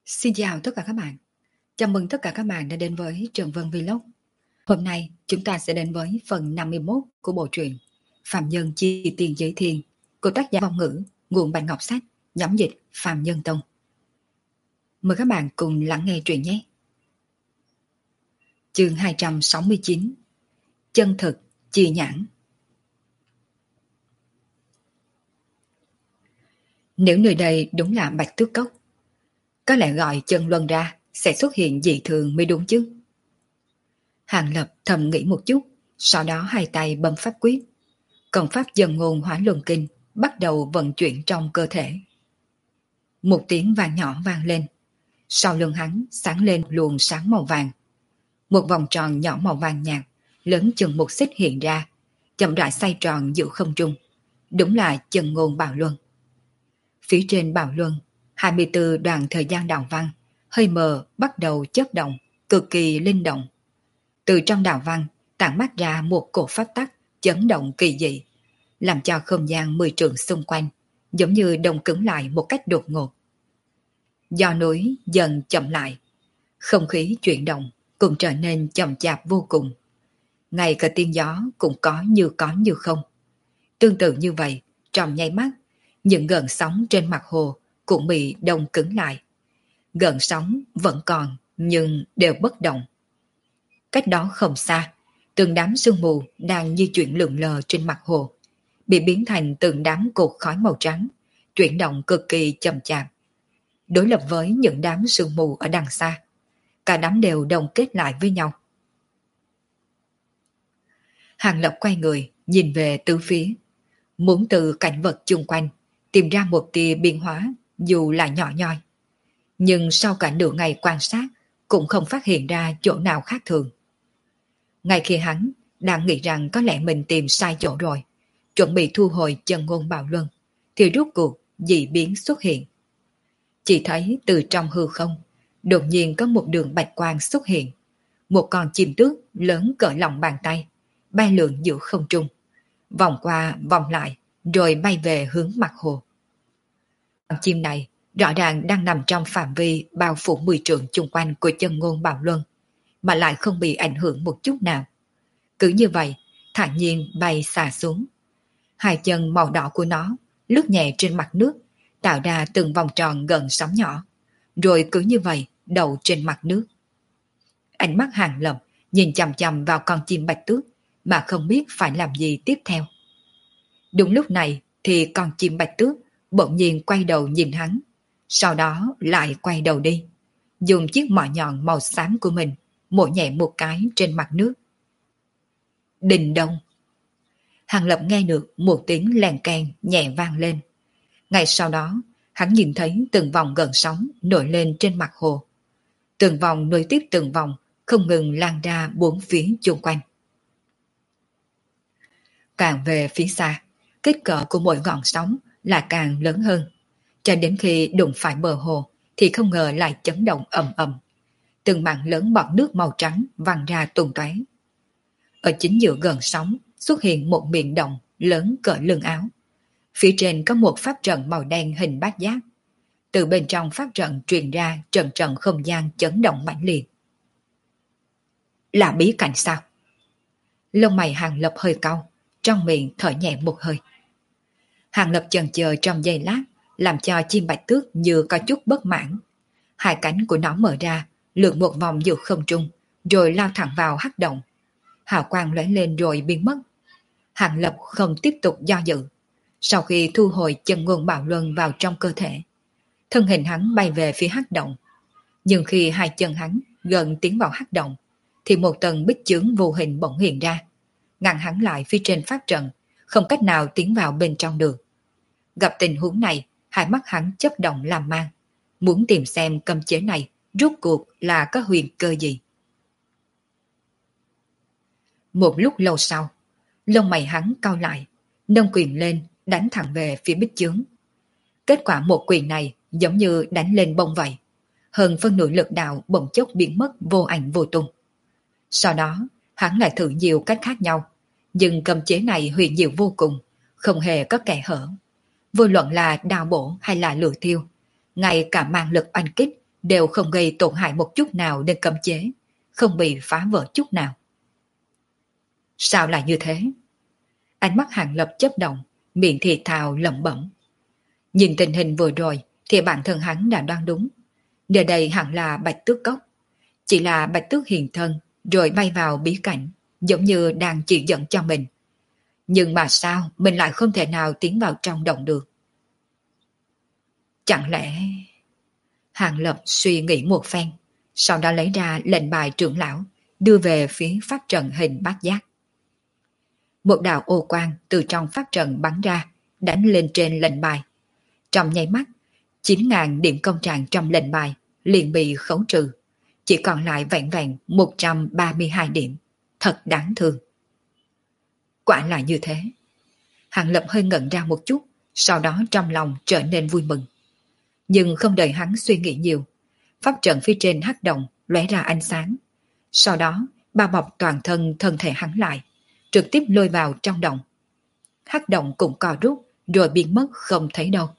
Xin chào tất cả các bạn. Chào mừng tất cả các bạn đã đến với Trần Vân Vlog. Hôm nay chúng ta sẽ đến với phần 51 của bộ truyện Phạm Nhân Chi Tiền Giới Thiên của tác giả Vong Ngữ, nguồn Bạch Ngọc Sách, nhóm dịch Phạm Nhân Tông. Mời các bạn cùng lắng nghe truyện nhé. Chương 269: Chân thực chi nhãn. Nếu nơi đây đúng là Bạch Tước Cốc, có lẽ gọi chân luân ra sẽ xuất hiện dị thường mới đúng chứ. Hàng Lập thầm nghĩ một chút, sau đó hai tay bấm pháp quyết. Công pháp Dân Ngôn Hỏa Luân Kinh bắt đầu vận chuyển trong cơ thể. Một tiếng vang nhỏ vang lên. Sau lưng hắn sáng lên luồng sáng màu vàng. Một vòng tròn nhỏ màu vàng nhạt, lớn chừng một xích hiện ra, chậm rãi xoay tròn giữa không trung. Đúng là Chân Ngôn Bảo Luân. Phía trên Bảo Luân, 24 đoạn thời gian đạo văn, hơi mờ bắt đầu chớp động, cực kỳ linh động. Từ trong đạo văn tản mát ra một cổ pháp tắc chấn động kỳ dị, làm cho không gian 10 trượng xung quanh giống như đông cứng lại một cách đột ngột. Do núi dần chậm lại, không khí chuyển động cũng trở nên chậm chạp vô cùng. Ngay cả tiếng gió cũng có như không. Tương tự như vậy, trong nháy mắt, những gợn sóng trên mặt hồ cũng bị đông cứng lại. Gợn sóng vẫn còn nhưng đều bất động. Cách đó không xa, từng đám sương mù đang di chuyển lượn lờ trên mặt hồ, bị biến thành từng đám cột khói màu trắng, chuyển động cực kỳ chậm chạp. Đối lập với những đám sương mù ở đằng xa, cả đám đều đồng kết lại với nhau. Hàng Lập quay người, nhìn về tứ phía, muốn từ cảnh vật chung quanh tìm ra một tia biến hóa dù là nhỏ nhoi. Nhưng sau cả nửa ngày quan sát cũng không phát hiện ra chỗ nào khác thường. Ngay khi hắn đang nghĩ rằng có lẽ mình tìm sai chỗ rồi, chuẩn bị thu hồi Chân Ngôn Bảo Luân, thì rốt cuộc dị biến xuất hiện. Chỉ thấy từ trong hư không, đột nhiên có một đường bạch quang xuất hiện. Một con chim tước lớn cỡ lòng bàn tay, bay lượn giữa không trung, vòng qua vòng lại, rồi bay về hướng mặt hồ. Con chim này rõ ràng đang nằm trong phạm vi bao phủ 10 trượng chung quanh của Chân Ngôn Bảo Luân, mà lại không bị ảnh hưởng một chút nào. Cứ như vậy, thản nhiên bay xà xuống. Hai chân màu đỏ của nó lướt nhẹ trên mặt nước, tạo ra từng vòng tròn gần sóng nhỏ, rồi cứ như vậy đậu trên mặt nước. Ánh mắt Hàng Lập nhìn chằm chằm vào con chim bạch tước mà không biết phải làm gì tiếp theo. Đúng lúc này thì con chim bạch tước bỗng nhiên quay đầu nhìn hắn, sau đó lại quay đầu đi, dùng chiếc mỏ nhọn màu xám của mình mổ nhẹ một cái trên mặt nước. Đình đông. Hàng Lập nghe được một tiếng lèn keng nhẹ vang lên. Ngay sau đó, hắn nhìn thấy từng vòng gợn sóng nổi lên trên mặt hồ. Từng vòng nối tiếp từng vòng, không ngừng lan ra bốn phía chung quanh. Càng về phía xa, kích cỡ của mỗi ngọn sóng là càng lớn hơn. Cho đến khi đụng phải bờ hồ thì không ngờ lại chấn động ầm ầm. Từng mảng lớn bọt nước màu trắng văng ra tung tóe. Ở chính giữa gần sóng xuất hiện một miệng động lớn cỡ lưng áo. Phía trên có một pháp trận màu đen hình bát giác. Từ bên trong pháp trận truyền ra trận trận không gian chấn động mãnh liệt. Là bí cảnh sao? Lông mày Hàng Lập hơi cau, trong miệng thở nhẹ một hơi. Hàng Lập chần chờ trong giây lát, làm cho chim bạch tước như có chút bất mãn. Hai cánh của nó mở ra, lượn một vòng giữa không trung, rồi lao thẳng vào hắc động. Hào quang lóe lên rồi biến mất. Hàng Lập không tiếp tục do dự. Sau khi thu hồi Chân Ngôn Bảo Luân vào trong cơ thể, thân hình hắn bay về phía hắc động. Nhưng khi hai chân hắn gần tiến vào hắc động, thì một tầng bích chướng vô hình bỗng hiện ra, ngăn hắn lại phía trên pháp trận, không cách nào tiến vào bên trong được. Gặp tình huống này, hai mắt hắn chớp động làm mang, muốn tìm xem cấm chế này rốt cuộc là có huyền cơ gì. Một lúc lâu sau, lông mày hắn cau lại, nâng quyền lên đánh thẳng về phía bích chướng. Kết quả một quyền này giống như đánh lên bông vậy, hơn phân nửa lực đạo bỗng chốc biến mất vô ảnh vô tung. Sau đó hắn lại thử nhiều cách khác nhau, nhưng cấm chế này huyền diệu vô cùng, không hề có kẽ hở. Vô luận là đao bổ hay là lửa thiêu, ngay cả mang lực oanh kích đều không gây tổn hại một chút nào đến cấm chế, không bị phá vỡ chút nào. Sao lại như thế? Ánh mắt Hàng Lập chớp động, miệng thì thào lẩm bẩm. Nhìn tình hình vừa rồi thì bản thân hắn đã đoán đúng. Nơi đây hẳn là Bạch Tước Cốc. Chỉ là Bạch Tước hiện thân rồi bay vào bí cảnh, giống như đang chỉ dẫn cho mình. Nhưng mà sao mình lại không thể nào tiến vào trong động được? Chẳng lẽ... Hàng Lập suy nghĩ một phen, sau đó lấy ra lệnh bài trưởng lão, đưa về phía pháp trận hình bát giác. Một đạo ô quang từ trong pháp trận bắn ra, đánh lên trên lệnh bài. Trong nháy mắt, 9.000 điểm công trạng trong lệnh bài liền bị khấu trừ, chỉ còn lại vẹn vẹn 132 điểm. Thật đáng thương. Quả là như thế. Hàng Lập hơi ngẩn ra một chút, sau đó trong lòng trở nên vui mừng. Nhưng không đợi hắn suy nghĩ nhiều, pháp trận phía trên hắc động lóe ra ánh sáng. Sau đó, bao bọc toàn thân thể hắn lại, trực tiếp lôi vào trong động. Hắc động cũng co rút, rồi biến mất không thấy đâu.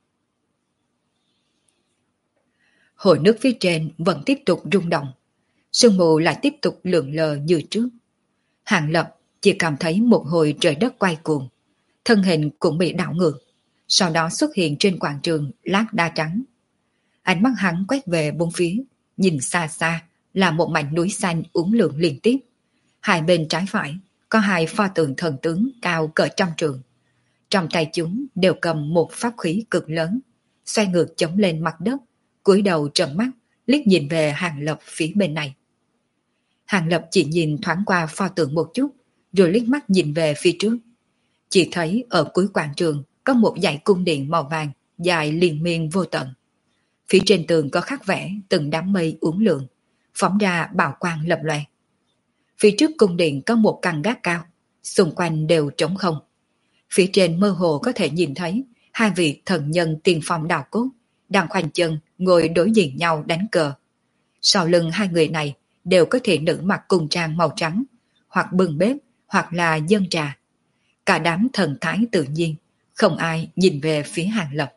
Hồ nước phía trên vẫn tiếp tục rung động, sương mù lại tiếp tục lượn lờ như trước. Hàng Lập chỉ cảm thấy một hồi trời đất quay cuồng, thân hình cũng bị đảo ngược, sau đó xuất hiện trên quảng trường lát đá trắng. Ánh mắt hắn quét về bốn phía, nhìn xa xa là một mảnh núi xanh uốn lượn liên tiếp. Hai bên trái phải có hai pho tượng thần tướng cao cỡ trăm trường. Trong tay chúng đều cầm một pháp khí cực lớn, xoay ngược chống lên mặt đất, cúi đầu trợn mắt, liếc nhìn về Hàng Lập phía bên này. Hàng Lập chỉ nhìn thoáng qua pho tượng một chút, rồi liếc mắt nhìn về phía trước. Chỉ thấy ở cuối quảng trường có một dãy cung điện màu vàng dài liên miên vô tận. Phía trên tường có khắc vẽ từng đám mây uốn lượn, phóng ra bảo quang lập loè. Phía trước cung điện có một căn gác cao, xung quanh đều trống không. Phía trên mơ hồ có thể nhìn thấy hai vị thần nhân tiền phong đạo cốt đang khoanh chân ngồi đối diện nhau đánh cờ. Sau lưng hai người này đều có thị nữ mặc cung trang màu trắng, hoặc bưng bếp, hoặc là dâng trà. Cả đám thần thái tự nhiên, không ai nhìn về phía Hàng Lập.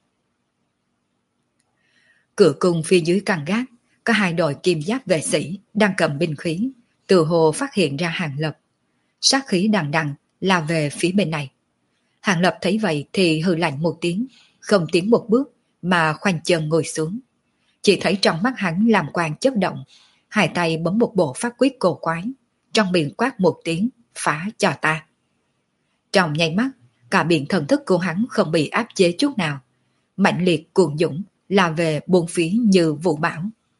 Cửa cung phía dưới căn gác, có hai đội kim giáp vệ sĩ đang cầm binh khí, từ hồ phát hiện ra Hàng Lập. Sát khí đằng đằng lao về phía bên này. Hàng Lập thấy vậy thì hừ lạnh một tiếng, không tiến một bước mà khoanh chân ngồi xuống. Chỉ thấy trong mắt hắn làm quang chớp động, hai tay bấm một bộ pháp quyết cổ quái, trong miệng quát một tiếng, phá cho ta. Trong nháy mắt, cả biện thần thức của hắn không bị áp chế chút nào, mạnh liệt cuồng dũng lao về bốn phía như vũ bão.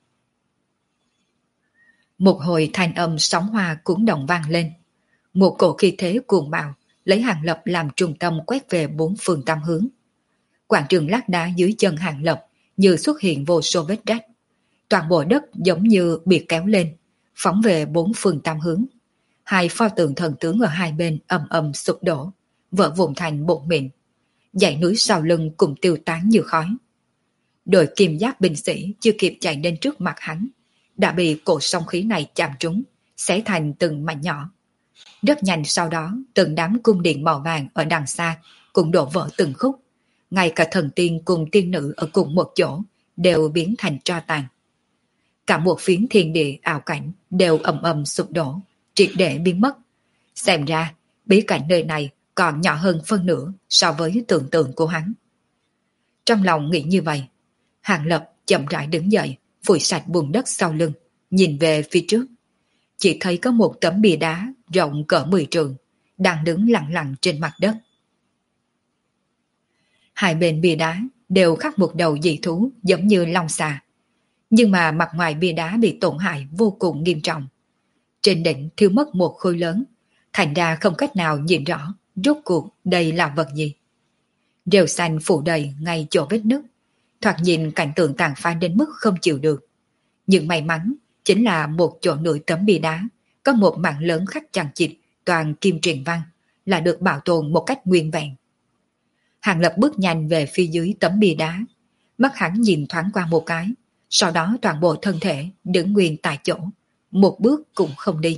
Một hồi thanh âm sóng hoa cuốn động vang lên, một cổ khí thế cuồng bạo lấy Hàng Lập làm trung tâm quét về bốn phương tám hướng. Quảng trường lát đá dưới chân Hàng Lập như xuất hiện vô số vết rách, toàn bộ đất giống như bị kéo lên, phóng về bốn phương tám hướng. Hai pho tượng thần tướng ở hai bên ầm ầm sụp đổ, vỡ vụn thành bột mịn. Dãy núi sau lưng cũng tiêu tán như khói. Đội kim giáp binh sĩ chưa kịp chạy đến trước mặt hắn, đã bị cổ song khí này chạm trúng, xé thành từng mảnh nhỏ. Rất nhanh sau đó, từng đám cung điện màu vàng ở đằng xa cũng đổ vỡ từng khúc. Ngay cả thần tiên cùng tiên nữ ở cùng một chỗ đều biến thành tro tàn. Cả một phiến thiên địa ảo cảnh đều ầm ầm sụp đổ, triệt để biến mất. Xem ra, bí cảnh nơi này còn nhỏ hơn phân nửa so với tưởng tượng của hắn. Trong lòng nghĩ như vậy, Hàng Lập chậm rãi đứng dậy, phủi sạch bùn đất sau lưng, nhìn về phía trước. Chỉ thấy có một tấm bia đá rộng cỡ 10 trượng, đang đứng lặng lặng trên mặt đất. Hai bên bia đá đều khắc một đầu dị thú giống như long xà. Nhưng mà mặt ngoài bia đá bị tổn hại vô cùng nghiêm trọng. Trên đỉnh thiếu mất một khối lớn, thành ra không cách nào nhìn rõ rốt cuộc đây là vật gì. Rêu xanh phủ đầy ngay chỗ vết nứt, thoạt nhìn cảnh tượng tàn phá đến mức không chịu được. Nhưng may mắn chính là một chỗ nửa tấm bia đá có một mảng lớn khắc chằng chịt toàn kim truyền văn, là được bảo tồn một cách nguyên vẹn. Hàng Lập bước nhanh về phía dưới tấm bia đá, mắt hắn nhìn thoáng qua một cái, sau đó toàn bộ thân thể đứng nguyên tại chỗ, một bước cũng không đi.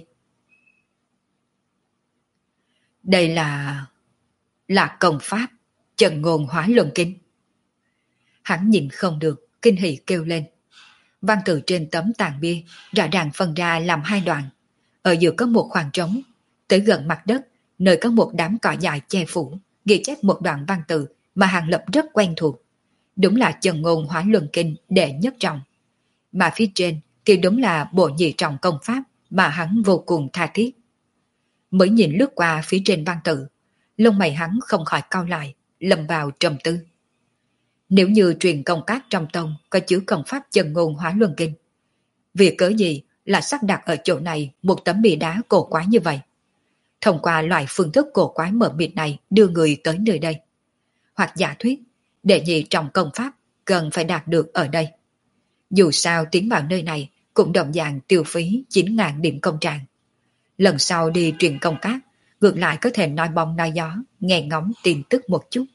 Đây là công pháp Trần Ngôn Hóa Luân Kinh. Hắn nhìn không được, kinh hỉ kêu lên. văn tự trên tấm tàn bia rõ ràng phân ra làm hai đoạn. Ở giữa có một khoảng trống, tới gần mặt đất, nơi có một đám cỏ dại che phủ, ghi chép một đoạn văn tự mà Hàng Lập rất quen thuộc. Đúng là Chân Ngôn Hóa Luân Kinh đệ nhất trọng. Mà phía trên thì đúng là bộ nhị trọng công pháp mà hắn vô cùng tha thiết. Mới nhìn lướt qua phía trên văn tự, lông mày hắn không khỏi cau lại, lâm vào trầm tư. Nếu như truyền công các trong tông có chứa công pháp Chân Ngôn Hóa Luân Kinh, vì cớ gì là sắp đặt ở chỗ này một tấm bia đá cổ quái như vậy? Thông qua loại phương thức cổ quái mờ mịt này đưa người tới nơi đây. Hoặc giả thuyết, đệ nhị trọng công pháp cần phải đạt được ở đây. Dù sao tiến vào nơi này cũng đồng dạng tiêu phí 9.000 điểm công trạng. Lần sau đi truyền công các, ngược lại có thể nói bóng nói gió, nghe ngóng tin tức một chút.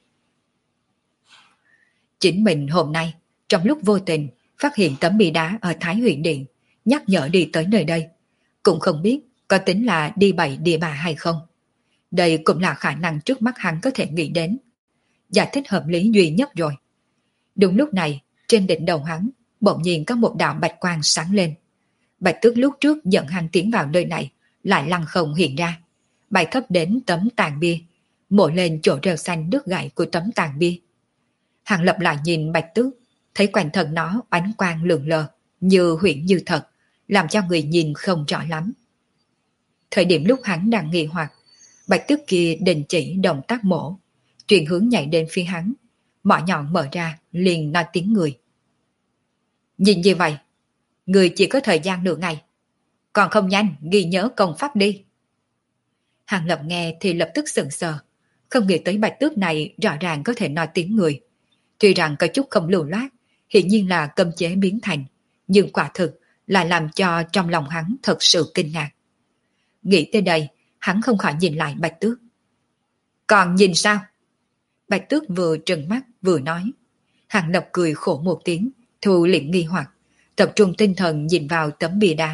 Chính mình hôm nay, trong lúc vô tình, phát hiện tấm bia đá ở Thái Huyền Điện, nhắc nhở đi tới nơi đây. Cũng không biết có tính là đi bậy địa bà hay không. Đây cũng là khả năng trước mắt hắn có thể nghĩ đến. Giải thích hợp lý duy nhất rồi. Đúng lúc này, trên đỉnh đầu hắn, bỗng nhiên có một đạo bạch quang sáng lên. Bạch Tước lúc trước dẫn hắn tiến vào nơi này, lại lăng không hiện ra, bay thấp đến tấm tàn bia, mổ lên chỗ rêu xanh đứt gãy của tấm tàn bia. Hàng Lập lại nhìn Bạch Tước, thấy quanh thân nó ánh quang lượn lờ, như huyễn như thật, làm cho người nhìn không rõ lắm. Thời điểm lúc hắn đang nghi hoặc, Bạch Tước kia đình chỉ động tác mổ, chuyển hướng nhảy đến phía hắn, mỏ nhọn mở ra, liền nói tiếng người. Nhìn như vậy, người chỉ có thời gian nửa ngày, còn không nhanh ghi nhớ công pháp đi. Hàng Lập nghe thì lập tức sững sờ, không nghĩ tới Bạch Tước này rõ ràng có thể nói tiếng người. Tuy rằng có chút không lưu loát, hiển nhiên là cấm chế biến thành, nhưng quả thực lại làm cho trong lòng hắn thật sự kinh ngạc. Nghĩ tới đây, hắn không khỏi nhìn lại Bạch Tước. Còn nhìn sao? Bạch Tước vừa trừng mắt vừa nói. Hàng Lập cười khổ một tiếng, thu liệm nghi hoặc, tập trung tinh thần nhìn vào tấm bia đá.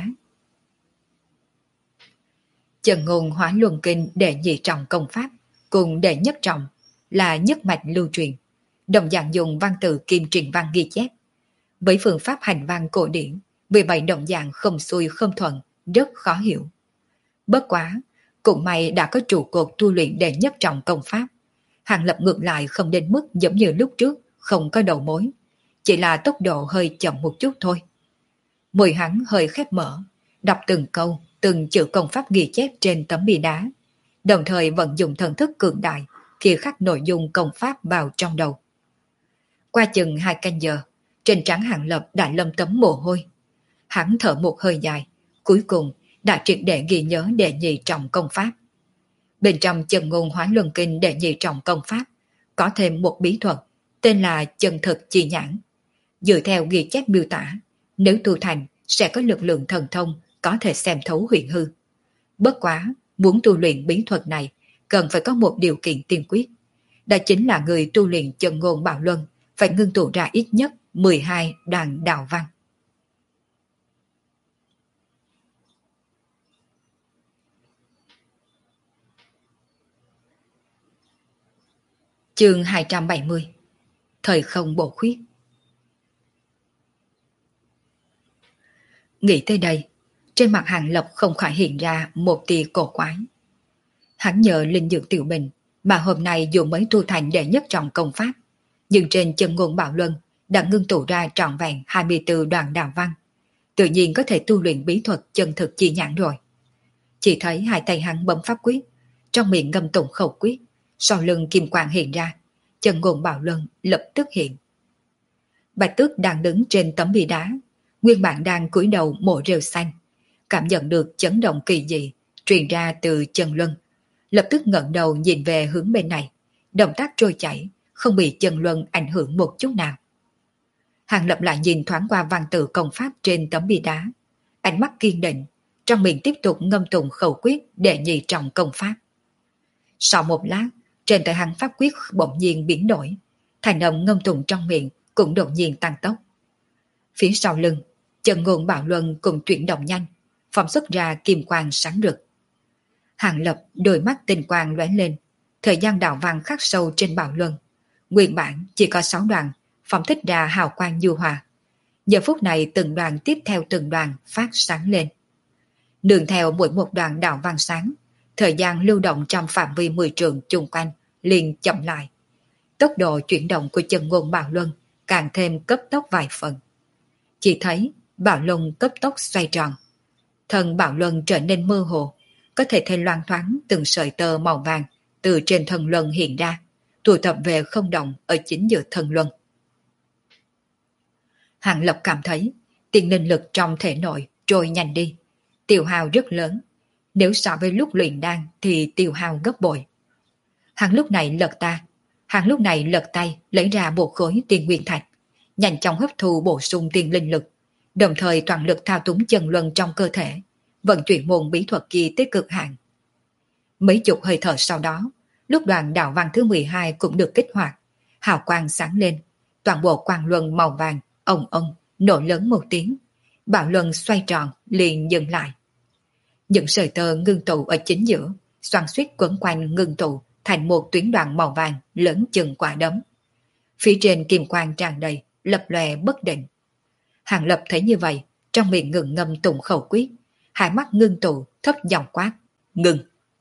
Chân Ngôn Hóa Luân Kinh đệ nhị trọng công pháp cùng đệ nhất trọng là nhất mạch lưu truyền, đồng dạng dùng văn tự kim truyền văn ghi chép. Với phương pháp hành văn cổ điển, vì vậy đồng dạng không xuôi không thuận, rất khó hiểu. Bất quá, cũng may đã có trụ cột tu luyện đệ nhất trọng công pháp. Hàng Lập ngược lại không đến mức giống như lúc trước, không có đầu mối, chỉ là tốc độ hơi chậm một chút thôi. Môi hắn hơi khép mở, đọc từng câu, từng chữ công pháp ghi chép trên tấm bia đá, đồng thời vận dụng thần thức cường đại khi khắc nội dung công pháp vào trong đầu. Qua chừng 2 canh giờ, trên trán Hàng Lập đã lâm tấm mồ hôi. Hắn thở một hơi dài, cuối cùng đã triệt để ghi nhớ đệ nhị trọng công pháp. Bên trong Chân Ngôn Hóa Luân Kinh đệ nhị trọng công pháp có thêm một bí thuật tên là chân thực chi nhãn. Dựa theo ghi chép miêu tả, nếu tu thành sẽ có lực lượng thần thông có thể xem thấu huyền hư. Bất quá, muốn tu luyện bí thuật này cần phải có một điều kiện tiên quyết. Đó chính là người tu luyện Chân Ngôn Bảo Luân phải ngưng tụ ra ít nhất 12 đoạn đạo văn. Chương 270. Thời không bổ khuyết. Nghĩ tới đây, trên mặt Hàng Lập không khỏi hiện ra một tia cổ quái. Hắn nhờ linh dược tiểu bình mà hôm nay dù mới tu thành đệ nhất trọng công pháp, nhưng trên Chân Ngôn Bảo Luân đã ngưng tụ ra trọn vẹn 24 đoạn đạo văn, tự nhiên có thể tu luyện bí thuật chân thực chi nhãn rồi. Chỉ thấy hai tay hắn bấm pháp quyết, trong miệng ngâm tụng khẩu quyết, sau lưng kim quang hiện ra, Chân Ngôn Bảo Luân lập tức hiện. Bạch Tước đang đứng trên tấm bia đá, nguyên bản đang cúi đầu mổ rêu xanh, cảm nhận được chấn động kỳ dị truyền ra từ chân luân, lập tức ngẩng đầu nhìn về hướng bên này, động tác trôi chảy, không bị chân luân ảnh hưởng một chút nào. Hàng Lập lại nhìn thoáng qua văn tự công pháp trên tấm bia đá, ánh mắt kiên định, trong miệng tiếp tục ngâm tụng khẩu quyết đệ nhị trọng công pháp. Sau một lát, trên tay hắn pháp quyết bỗng nhiên biến đổi, thành âm ngâm tụng trong miệng cũng đột nhiên tăng tốc. Phía sau lưng, Chân Ngôn Bảo Luân cùng chuyển động nhanh, phóng xuất ra kim quang sáng rực. Hàng Lập đôi mắt tinh quang lóe lên, thời gian đạo văn khắc sâu trên Bảo Luân, nguyên bản chỉ có 6 đoạn, phóng thích ra hào quang nhu hòa. Giờ phút này từng đoàn tiếp theo từng đoàn phát sáng lên. Nương theo mỗi một đoàn đạo văn sáng, thời gian lưu động trong phạm vi 10 trượng chung quanh liền chậm lại. Tốc độ chuyển động của chân ngôn Bảo Luân càng thêm cấp tốc vài phần. Chỉ thấy Bảo Luân cấp tốc xoay tròn. Thân Bảo Luân trở nên mơ hồ, có thể thấy loang thoáng từng sợi tơ màu vàng từ trên thân Luân hiện ra, tụ tập về không động ở chính giữa thân Luân. Hàng Lập cảm thấy tiền linh lực trong thể nội trôi nhanh đi, tiêu hao rất lớn. Nếu so với lúc luyện đan thì tiêu hao gấp bội. Hắn lúc này lật tay lấy ra một khối tiền nguyên thạch, nhanh chóng hấp thu bổ sung tiền linh lực, đồng thời toàn lực thao túng chân luân trong cơ thể, vận chuyển môn bí thuật kia tới cực hạn. Mấy chục hơi thở sau đó, lúc đoàn đạo văn thứ 12 cũng được kích hoạt, hào quang sáng lên, toàn bộ quang luân màu vàng ong ong nổ lớn một tiếng, Bảo Luân xoay tròn liền dừng lại. Những sợi tơ ngưng tụ ở chính giữa, xoắn xuýt quấn quanh ngưng tụ thành một tuyến đoạn màu vàng lớn chừng quả đấm. Phía trên kim quang tràn đầy, lập lòe bất định. Hàng Lập thấy như vậy, trong miệng ngừng ngâm tụng khẩu quyết, hai mắt ngưng tụ, thấp giọng quát, ngừng.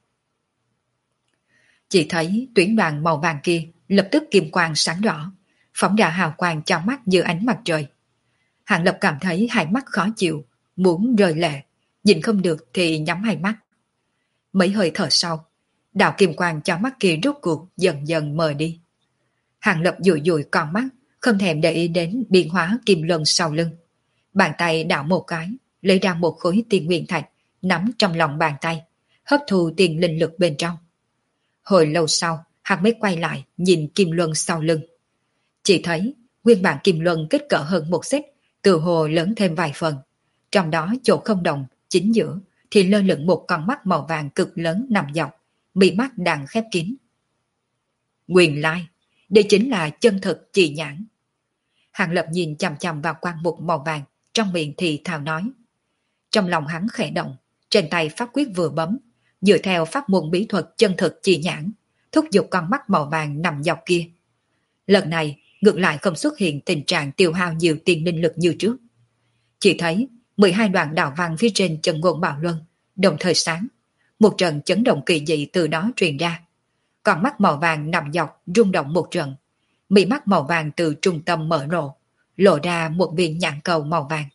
Chỉ thấy tuyến đoạn màu vàng kia lập tức kim quang sáng rõ, phóng ra hào quang cho mắt như ánh mặt trời. Hàng Lập cảm thấy hai mắt khó chịu, muốn rơi lệ, nhìn không được thì nhắm hai mắt. Mấy hơi thở sau, đạo kim quang cho mắt kia rốt cuộc dần dần mờ đi. Hàng Lập dụi dụi con mắt, không thèm để ý đến biến hóa kim luân sau lưng. Bàn tay đảo một cái, lấy ra một khối tiền nguyên thạch, nắm trong lòng bàn tay, hấp thu tiền linh lực bên trong. Hồi lâu sau, hắn mới quay lại nhìn kim luân sau lưng. Chỉ thấy nguyên bản kim luân kích cỡ hơn một xích, từ hồ lớn thêm vài phần. Trong đó chỗ không đồng, chính giữa, thì lơ lửng một con mắt màu vàng cực lớn nằm dọc, mí mắt đang khép kín. Nguyên lai, đây chính là chân thực trì nhãn. Hàng Lập nhìn chằm chằm vào quang mục màu vàng, trong miệng thì thào nói. Trong lòng hắn khẽ động, trên tay pháp quyết vừa bấm, dựa theo pháp môn bí thuật chân thực trì nhãn, thúc giục con mắt màu vàng nằm dọc kia. Lần này, ngược lại không xuất hiện tình trạng tiêu hao nhiều tiền linh lực như trước. Chỉ thấy 12 đoạn đạo văn phía trên chân ngôn Bảo Luân đồng thời sáng, một trận chấn động kỳ dị từ đó truyền ra. Con mắt màu vàng nằm dọc rung động một trận, mí mắt màu vàng từ trung tâm mở rộ, lộ ra một viên nhãn cầu màu vàng.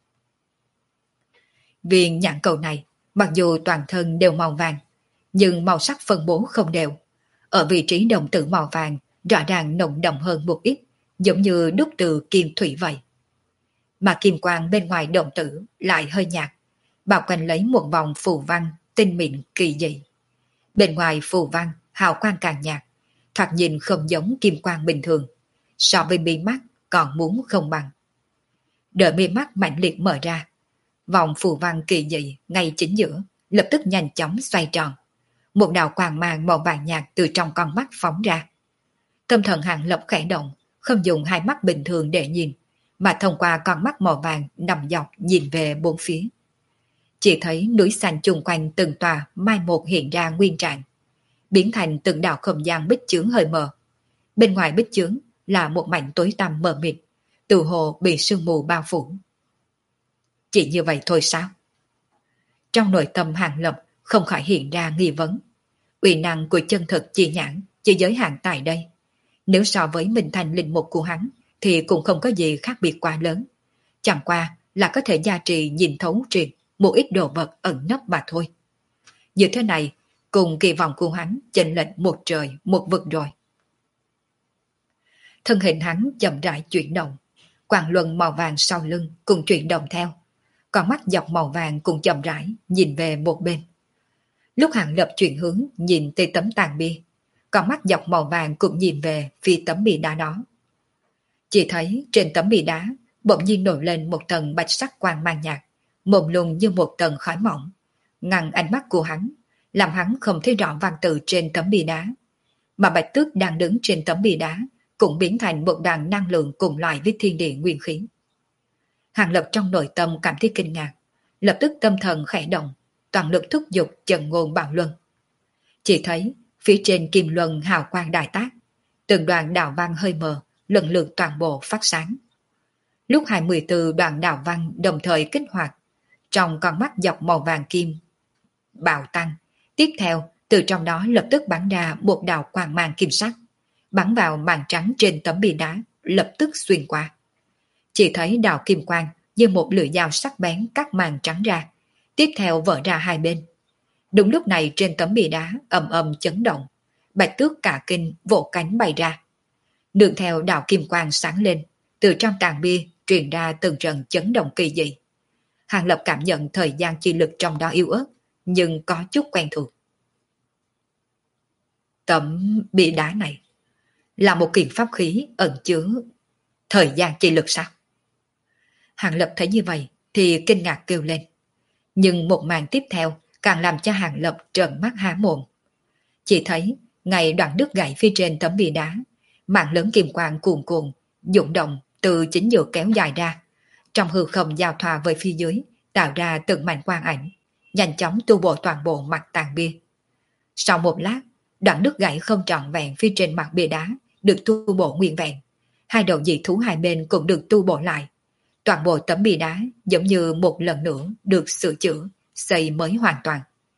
Viên nhãn cầu này, mặc dù toàn thân đều màu vàng, nhưng màu sắc phân bố không đều. Ở vị trí đồng tử màu vàng rõ ràng nồng đậm hơn một ít, giống như đúc từ kim thủy vậy. Mà kim quang bên ngoài đồng tử lại hơi nhạt, bao quanh lấy một vòng phù văn tinh mịn kỳ dị. Bên ngoài phù văn hào quang càng nhạt, thoạt nhìn không giống kim quang bình thường, so với mi mắt còn muốn không bằng. Đợi mi mắt mạnh liệt mở ra, vòng phù văn kỳ dị ngay chính giữa lập tức nhanh chóng xoay tròn, một đạo quang mang màu vàng nhạt từ trong con mắt phóng ra. Tâm thần Hàng Lập khẽ động, không dùng hai mắt bình thường để nhìn, mà thông qua con mắt màu vàng nằm dọc nhìn về bốn phía. Chỉ thấy núi xanh chung quanh từng tòa mai một hiện ra nguyên trạng, biến thành từng đạo không gian bích chướng hơi mờ. Bên ngoài bích chướng là một mảnh tối tăm mờ mịt, từ hồ bị sương mù bao phủ. Chỉ như vậy thôi sao? Trong nội tâm Hàng Lập không khỏi hiện ra nghi vấn. Uy năng của chân thực chi nhãn chỉ giới hạn tại đây. Nếu so với Minh Thành linh mục của hắn thì cũng không có gì khác biệt quá lớn. Chẳng qua là có thể gia trì nhìn thấu triệt một ít đồ vật ẩn nấp mà thôi. Như thế này, cùng kỳ vọng của hắn chênh lệch một trời một vực rồi. Thân hình hắn chậm rãi chuyển động, quang luân màu vàng sau lưng cùng chuyển động theo. Con mắt dọc màu vàng cũng chậm rãi nhìn về một bên. Lúc Hàng Lập chuyển hướng nhìn tới tấm tàn bia, con mắt dọc màu vàng cũng nhìn về phía tấm bia đá đó. Chỉ thấy trên tấm bia đá bỗng nhiên nổi lên một tầng bạch sắc quang mang nhạt, mông lung như một tầng khói mỏng, ngăn ánh mắt của hắn, làm hắn không thấy rõ văn tự trên tấm bia đá. Mà Bạch Tước đang đứng trên tấm bia đá cũng biến thành một đàn năng lượng cùng loại với thiên địa nguyên khí. Hàng Lập trong nội tâm cảm thấy kinh ngạc, lập tức tâm thần khẽ động, toàn lực thúc giục chân ngôn Bảo Luân. Chỉ thấy phía trên kim luân hào quang đại tác, từng đoàn đạo văn hơi mờ, lần lượt toàn bộ phát sáng. Lúc 24 đoạn đạo văn đồng thời kích hoạt, trong con mắt dọc màu vàng kim bạo tăng. Tiếp theo, từ trong đó lập tức bắn ra một đạo quang mang kim sắc, bắn vào màn trắng trên tấm bia đá, lập tức xuyên qua. Chỉ thấy đạo kim quang như một lưỡi dao sắc bén cắt màn trắng ra, tiếp theo vỡ ra hai bên. Đúng lúc này trên tấm bia đá ầm ầm chấn động, Bạch Tước cả kinh vỗ cánh bay ra. Đường theo đạo kim quang sáng lên, từ trong tàn bia truyền ra từng trận chấn động kỳ dị. Hàng Lập cảm nhận thời gian chi lực trong đó yếu ớt, nhưng có chút quen thuộc. Tấm bia đá này là một kiện pháp khí ẩn chứa thời gian chi lực sao? Hàng Lập thấy như vậy thì kinh ngạc kêu lên. Nhưng một màn tiếp theo càng làm cho Hàng Lập trợn mắt há mồm. Chỉ thấy ngay đoạn đứt gãy phía trên tấm bia đá, mảng lớn kim quang cuồn cuộn, dũng động từ chính giữa kéo dài ra, trong hư không giao thoa với phía dưới, tạo ra từng mảnh quang ảnh, nhanh chóng tu bổ toàn bộ mặt tàn bia. Sau một lát, đoạn đứt gãy không trọn vẹn phía trên mặt bia đá được tu bổ nguyên vẹn. Hai đầu dị thú hai bên cũng được tu bổ lại. Toàn bộ tấm bia đá giống như một lần nữa được sửa chữa, xây mới hoàn toàn.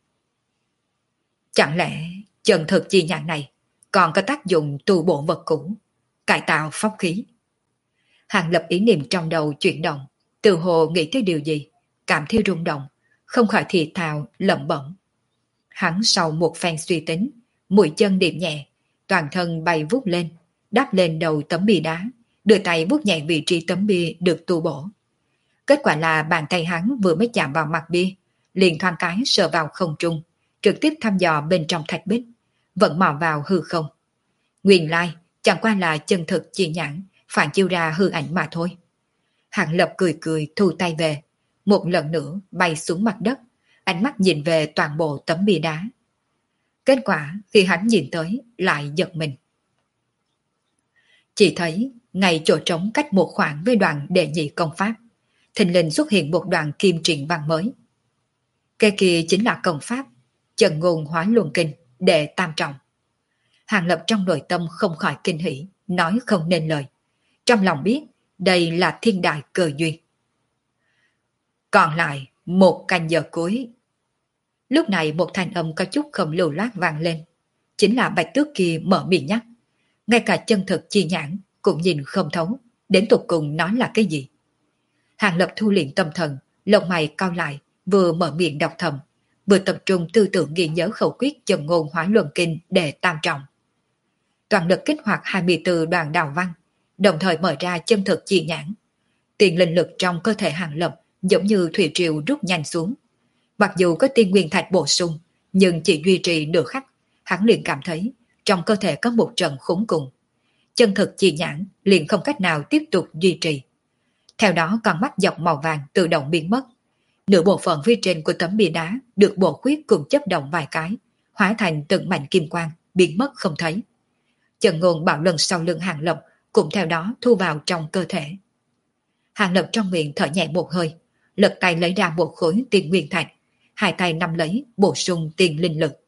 Chẳng lẽ chân thực chi nhãn này còn có tác dụng tu bổ vật cũ, cải tạo pháp khí? Hàng Lập ý niệm trong đầu chuyển động, từ hồ nghĩ tới điều gì, cảm thấy rung động, không khỏi thì thào lẩm bẩm. Hắn sau một phen suy tính, mũi chân điểm nhẹ, toàn thân bay vút lên, đáp lên đầu tấm bia đá, đưa tay vuốt nhẹ vị trí tấm bia được tu bổ. Kết quả là bàn tay hắn vừa mới chạm vào mặt bia, liền thoáng cái sờ vào không trung, trực tiếp thăm dò bên trong thạch bích, vẫn mò vào hư không. Nguyên lai chẳng qua là chân thực chi nhãn, phản chiếu ra hư ảnh mà thôi. Hàng Lập cười cười thu tay về, một lần nữa bay xuống mặt đất, ánh mắt nhìn về toàn bộ tấm bia đá. Kết quả khi hắn nhìn tới lại giật mình. Chỉ thấy ngay chỗ trống cách một khoảng với đoạn đệ nhị công pháp, thình lình xuất hiện một đoạn kim truyện văn mới. Cái kia chính là công pháp Chân Ngôn Hóa Luân Kinh đệ tam trọng. Hàng Lập trong nội tâm không khỏi kinh hỉ, nói không nên lời. Trong lòng biết đây là thiên đại cơ duyên. Còn lại một canh giờ cuối. Lúc này một thanh âm có chút không lưu loát vang lên. Chính là Bạch Tước kia mở miệng nhắc. Ngay cả chân thực chi nhãn cũng nhìn không thấu, đến tục cùng nói là cái gì. Hàng Lập thu liệm tâm thần, lông mày cau lại, vừa mở miệng đọc thầm, vừa tập trung tư tưởng ghi nhớ khẩu quyết Chân Ngôn Hóa Luân Kinh đệ tam trọng. Toàn lực kích hoạt 24 đoàn đào văn, đồng thời mở ra chân thực chi nhãn. Tiền linh lực trong cơ thể Hàng Lập giống như thủy triều rút nhanh xuống. Mặc dù có tiên nguyên thạch bổ sung, nhưng chỉ duy trì nửa khắc, hắn liền cảm thấy trong cơ thể có một trận khủng cùng. Chân thực chi nhãn liền không cách nào tiếp tục duy trì. Theo đó con mắt dọc màu vàng tự động biến mất. Nửa bộ phận phía trên của tấm bia đá được bổ khuyết cùng chấp động vài cái, hóa thành từng mảnh kim quang, biến mất không thấy. Chân Ngôn bảo lần sau lưng Hàng Lập cũng theo đó thu vào trong cơ thể. Hàng Lập trong miệng thở nhẹ một hơi, lật tay lấy ra một khối tiên nguyên thạch, hai tay nắm lấy bổ sung tiên linh lực.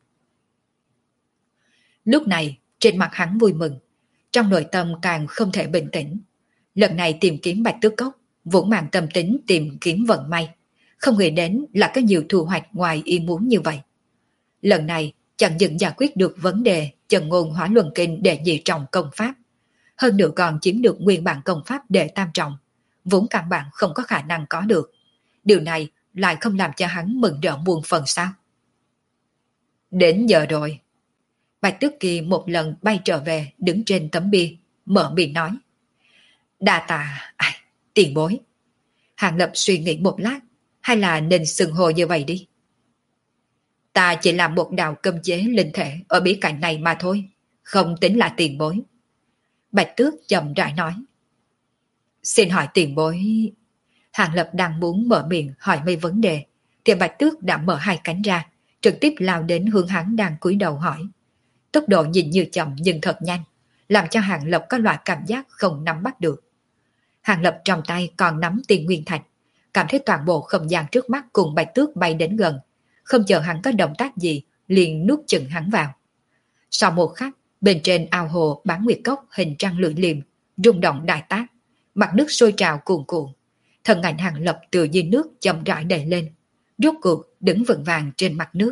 Lúc này trên mặt hắn vui mừng, trong nội tâm càng không thể bình tĩnh. Lần này tìm kiếm Bạch Tước Cốc, vốn mang tâm tính tìm kiếm vận may, không nghĩ đến là có nhiều thu hoạch ngoài ý muốn như vậy. Lần này chẳng những giải quyết được vấn đề Chân Ngôn Hóa Luân Kinh đệ nhị trọng công pháp, hơn nữa còn chiếm được nguyên bản công pháp đệ tam trọng, vốn căn bản không có khả năng có được. Điều này lại không làm cho hắn mừng rỡ muôn phần sao? Đến giờ rồi. Bạch Tước Kỳ một lần bay trở về, đứng trên tấm bia, mở miệng nói. Đa tạ, tiền bối. Hàng Lập suy nghĩ một lát, hay là nên xưng hô như vậy đi. Ta chỉ là một đạo cấm chế linh thể ở bí cảnh này mà thôi, không tính là tiền bối. Bạch Tước chậm rãi nói. Xin hỏi tiền bối. Hàng Lập đang muốn mở miệng hỏi mấy vấn đề, thì Bạch Tước đã mở hai cánh ra, trực tiếp lao đến hướng hắn đang cúi đầu hỏi. Tốc độ nhìn như chậm nhưng thật nhanh, làm cho Hàng Lập có loại cảm giác không nắm bắt được. Hàng Lập trong tay còn nắm tiền nguyên thạch, cảm thấy toàn bộ không gian trước mắt cùng Bạch Tước bay đến gần, không chờ hắn có động tác gì, liền nuốt chửng hắn vào. Sau một khắc, bên trên ao hồ bán nguyệt cốc hình trăng lưỡi liềm, rung động đại tác, mặt nước sôi trào cuồn cuộn. Thân ảnh Hàng Lập từ dưới nước chậm rãi đẩy lên, rốt cuộc đứng vững vàng trên mặt nước.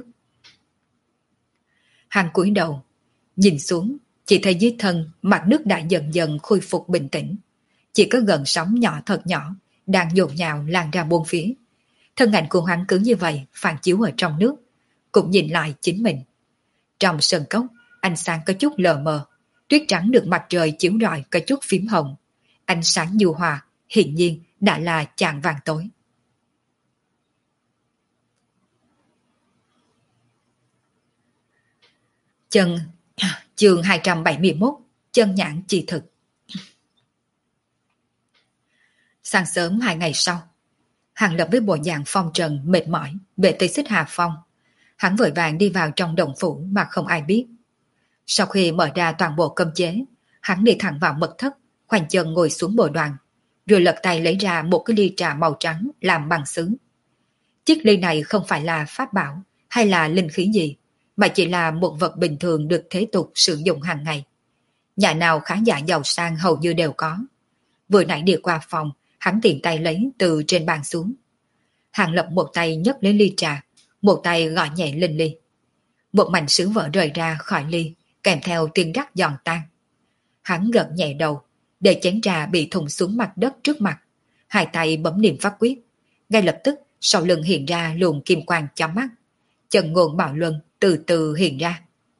Hàng cúi đầu, nhìn xuống, chỉ thấy dưới thân mặt nước đã dần dần khôi phục bình tĩnh. Chỉ có gần sóng nhỏ thật nhỏ, đang nhộn nhạo lan ra bốn phía. Thân ảnh của hắn cứ như vậy phản chiếu ở trong nước, cũng nhìn lại chính mình. Trong sân cốc, ánh sáng có chút lờ mờ, tuyết trắng được mặt trời chiếu rọi có chút phím hồng. Ánh sáng nhu hòa, hiển nhiên đã là chạng vàng tối. Chương 271, chân nhãn chi thực. Sáng sớm 2 ngày sau, Hàng Lập với bộ dạng phong trần mệt mỏi về tới Xích Hà Phong. Hắn vội vàng đi vào trong động phủ mà không ai biết. Sau khi mở ra toàn bộ cấm chế, hắn đi thẳng vào mật thất, khoanh chân ngồi xuống bồ đoàn, rồi lật tay lấy ra một cái ly trà màu trắng làm bằng sứ. Chiếc ly này không phải là pháp bảo hay là linh khí gì, mà chỉ là một vật bình thường được thế tục sử dụng hàng ngày. Nhà nào khá giả giàu sang hầu như đều có. Vừa nãy đi qua phòng, hắn tiện tay lấy từ trên bàn xuống. Hàng Lập một tay nhấc lấy ly trà, một tay gõ nhẹ lên ly. Một mảnh sứ vỡ rời ra khỏi ly, kèm theo tiếng rắc giòn tan. Hắn gật nhẹ đầu, để chén trà bị thùng xuống mặt đất trước mặt. Hai tay bấm niệm pháp quyết. Ngay lập tức, sau lưng hiện ra luồng kim quang chói mắt. Chân ngôn bảo luân từ từ hiện ra.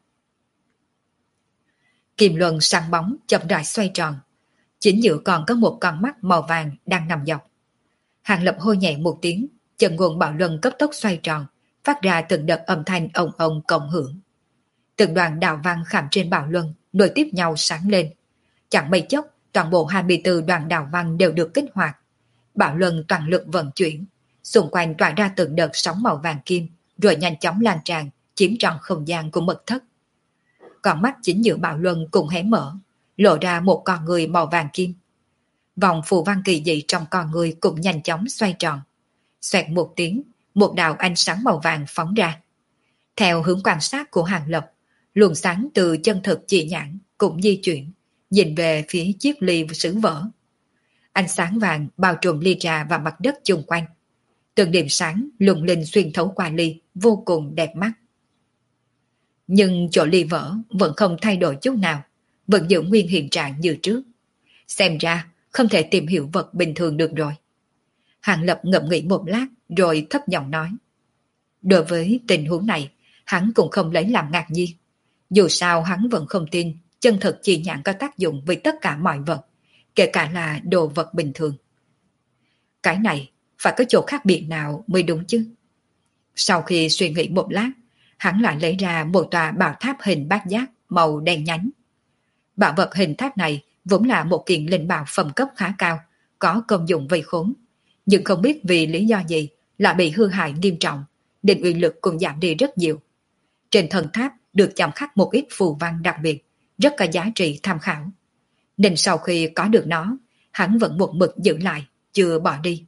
Kim luân sáng bóng chậm rãi xoay tròn. Chính giữa còn có một con mắt màu vàng đang nằm dọc. Hàng Lập hô nhẹ một tiếng, chân ngôn bảo luân cấp tốc xoay tròn, phát ra từng đợt âm thanh ồng ồng cộng hưởng. Từng đoàn đạo văn khảm trên bảo luân nối tiếp nhau sáng lên. Chẳng mấy chốc, toàn bộ 24 đoàn đạo văn đều được kích hoạt. Bảo luân toàn lực vận chuyển, xung quanh tỏa ra từng đợt sóng màu vàng kim, rồi nhanh chóng lan tràn, chiếm trọn không gian của mật thất. Con mắt chính giữa bảo luân cùng hé mở, lộ ra một con người màu vàng kim. Vòng phù văn kỳ dị trong con người cũng nhanh chóng xoay tròn. Xoẹt một tiếng, một đạo ánh sáng màu vàng phóng ra. Theo hướng quan sát của Hàng Lập, luồng sáng từ chân thực chỉ nhãn cũng di chuyển, nhìn về phía chiếc ly sứ vỡ. Ánh sáng vàng bao trùm ly trà và mặt đất chung quanh. Từng điểm sáng lung linh xuyên thấu qua ly, vô cùng đẹp mắt. Nhưng chỗ ly vỡ vẫn không thay đổi chút nào, vẫn giữ nguyên hiện trạng như trước. Xem ra không thể tìm hiểu vật bình thường được rồi. Hàng Lập ngẫm nghĩ một lát rồi thấp giọng nói. Đối với tình huống này, hắn cũng không lấy làm ngạc nhiên. Dù sao hắn vẫn không tin chân thực chỉ nhãn có tác dụng với tất cả mọi vật, kể cả là đồ vật bình thường. Cái này phải có chỗ khác biệt nào mới đúng chứ. Sau khi suy nghĩ một lát, hắn lại lấy ra một tòa bảo tháp hình bát giác màu đen nhánh. Bảo vật hình tháp này vốn là một kiện linh bảo phẩm cấp khá cao, có công dụng vây khốn, nhưng không biết vì lý do gì lại bị hư hại nghiêm trọng, nên uy lực cũng giảm đi rất nhiều. Trên thân tháp được chạm khắc một ít phù văn đặc biệt, rất có giá trị tham khảo. Nên sau khi có được nó, hắn vẫn một mực giữ lại, chưa bỏ đi.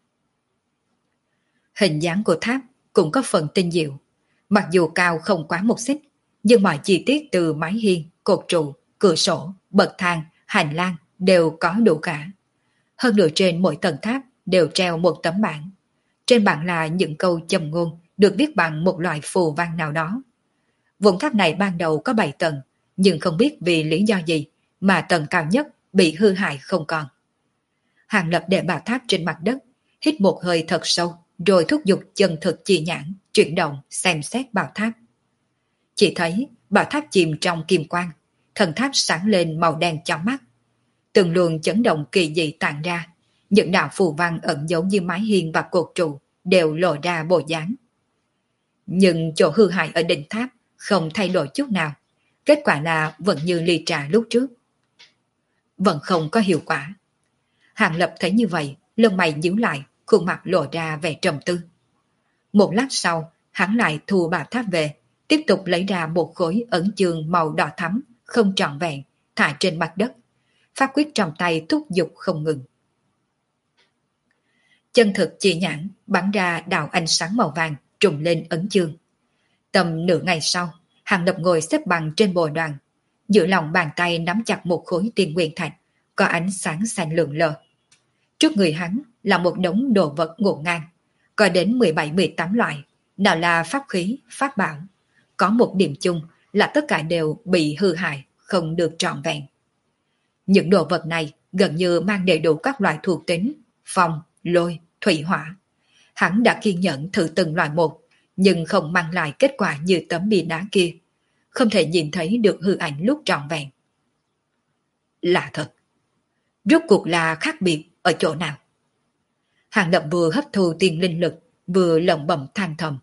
Hình dáng của tháp cũng có phần tinh diệu. Mặc dù cao không quá 1 xích, nhưng mọi chi tiết từ mái hiên, cột trụ, cửa sổ, bậc thang, hành lang đều có đủ cả. Hơn nữa trên mỗi tầng tháp đều treo một tấm bảng. Trên bảng là những câu châm ngôn được viết bằng một loại phù văn nào đó. Vùng tháp này ban đầu có 7 tầng, nhưng không biết vì lý do gì mà tầng cao nhất bị hư hại không còn. Hàng Lập để bảo tháp trên mặt đất, hít một hơi thật sâu, rồi thúc giục chân thực chi nhãn, chuyển động, xem xét bảo tháp. Chỉ thấy bảo tháp chìm trong kim quang, thần tháp sáng lên màu đen chói mắt. Từng luồng chấn động kỳ dị tản ra, những đạo phù văn ẩn giấu như mái hiên và cột trụ đều lộ ra bộ dáng. Nhưng chỗ hư hại ở đỉnh tháp không thay đổi chút nào, kết quả là vẫn như ly trà lúc trước. Vẫn không có hiệu quả. Hàng Lập thấy như vậy, lông mày nhíu lại, khuôn mặt lộ ra vẻ trầm tư. Một lát sau, hắn lại thu bảo tháp về, tiếp tục lấy ra một khối ấn chương màu đỏ thắm, không trọn vẹn, thả trên mặt đất. Pháp quyết trong tay thúc giục không ngừng. Chân thực chỉ nhãn bắn ra đạo ánh sáng màu vàng trùng lên ấn chương. Tầm nửa ngày sau, Hàng Lập ngồi xếp bằng trên bồ đoàn, giữa lòng bàn tay nắm chặt một khối tiên nguyên thạch, có ánh sáng xanh lượn lờ. Trước người hắn là một đống đồ vật ngổn ngang, có đến 17-18 loại, nào là pháp khí, pháp bảo. Có một điểm chung là tất cả đều bị hư hại, không được trọn vẹn. Những đồ vật này gần như mang đầy đủ các loại thuộc tính, phong, lôi, thủy hỏa. Hắn đã kiên nhẫn thử từng loại một, nhưng không mang lại kết quả như tấm bia đá kia. Không thể nhìn thấy được hư ảnh lúc trọn vẹn. Lạ thật. Rốt cuộc là khác biệt ở chỗ nào? Hàng Lập vừa hấp thu tiền linh lực, vừa lẩm bẩm than thầm.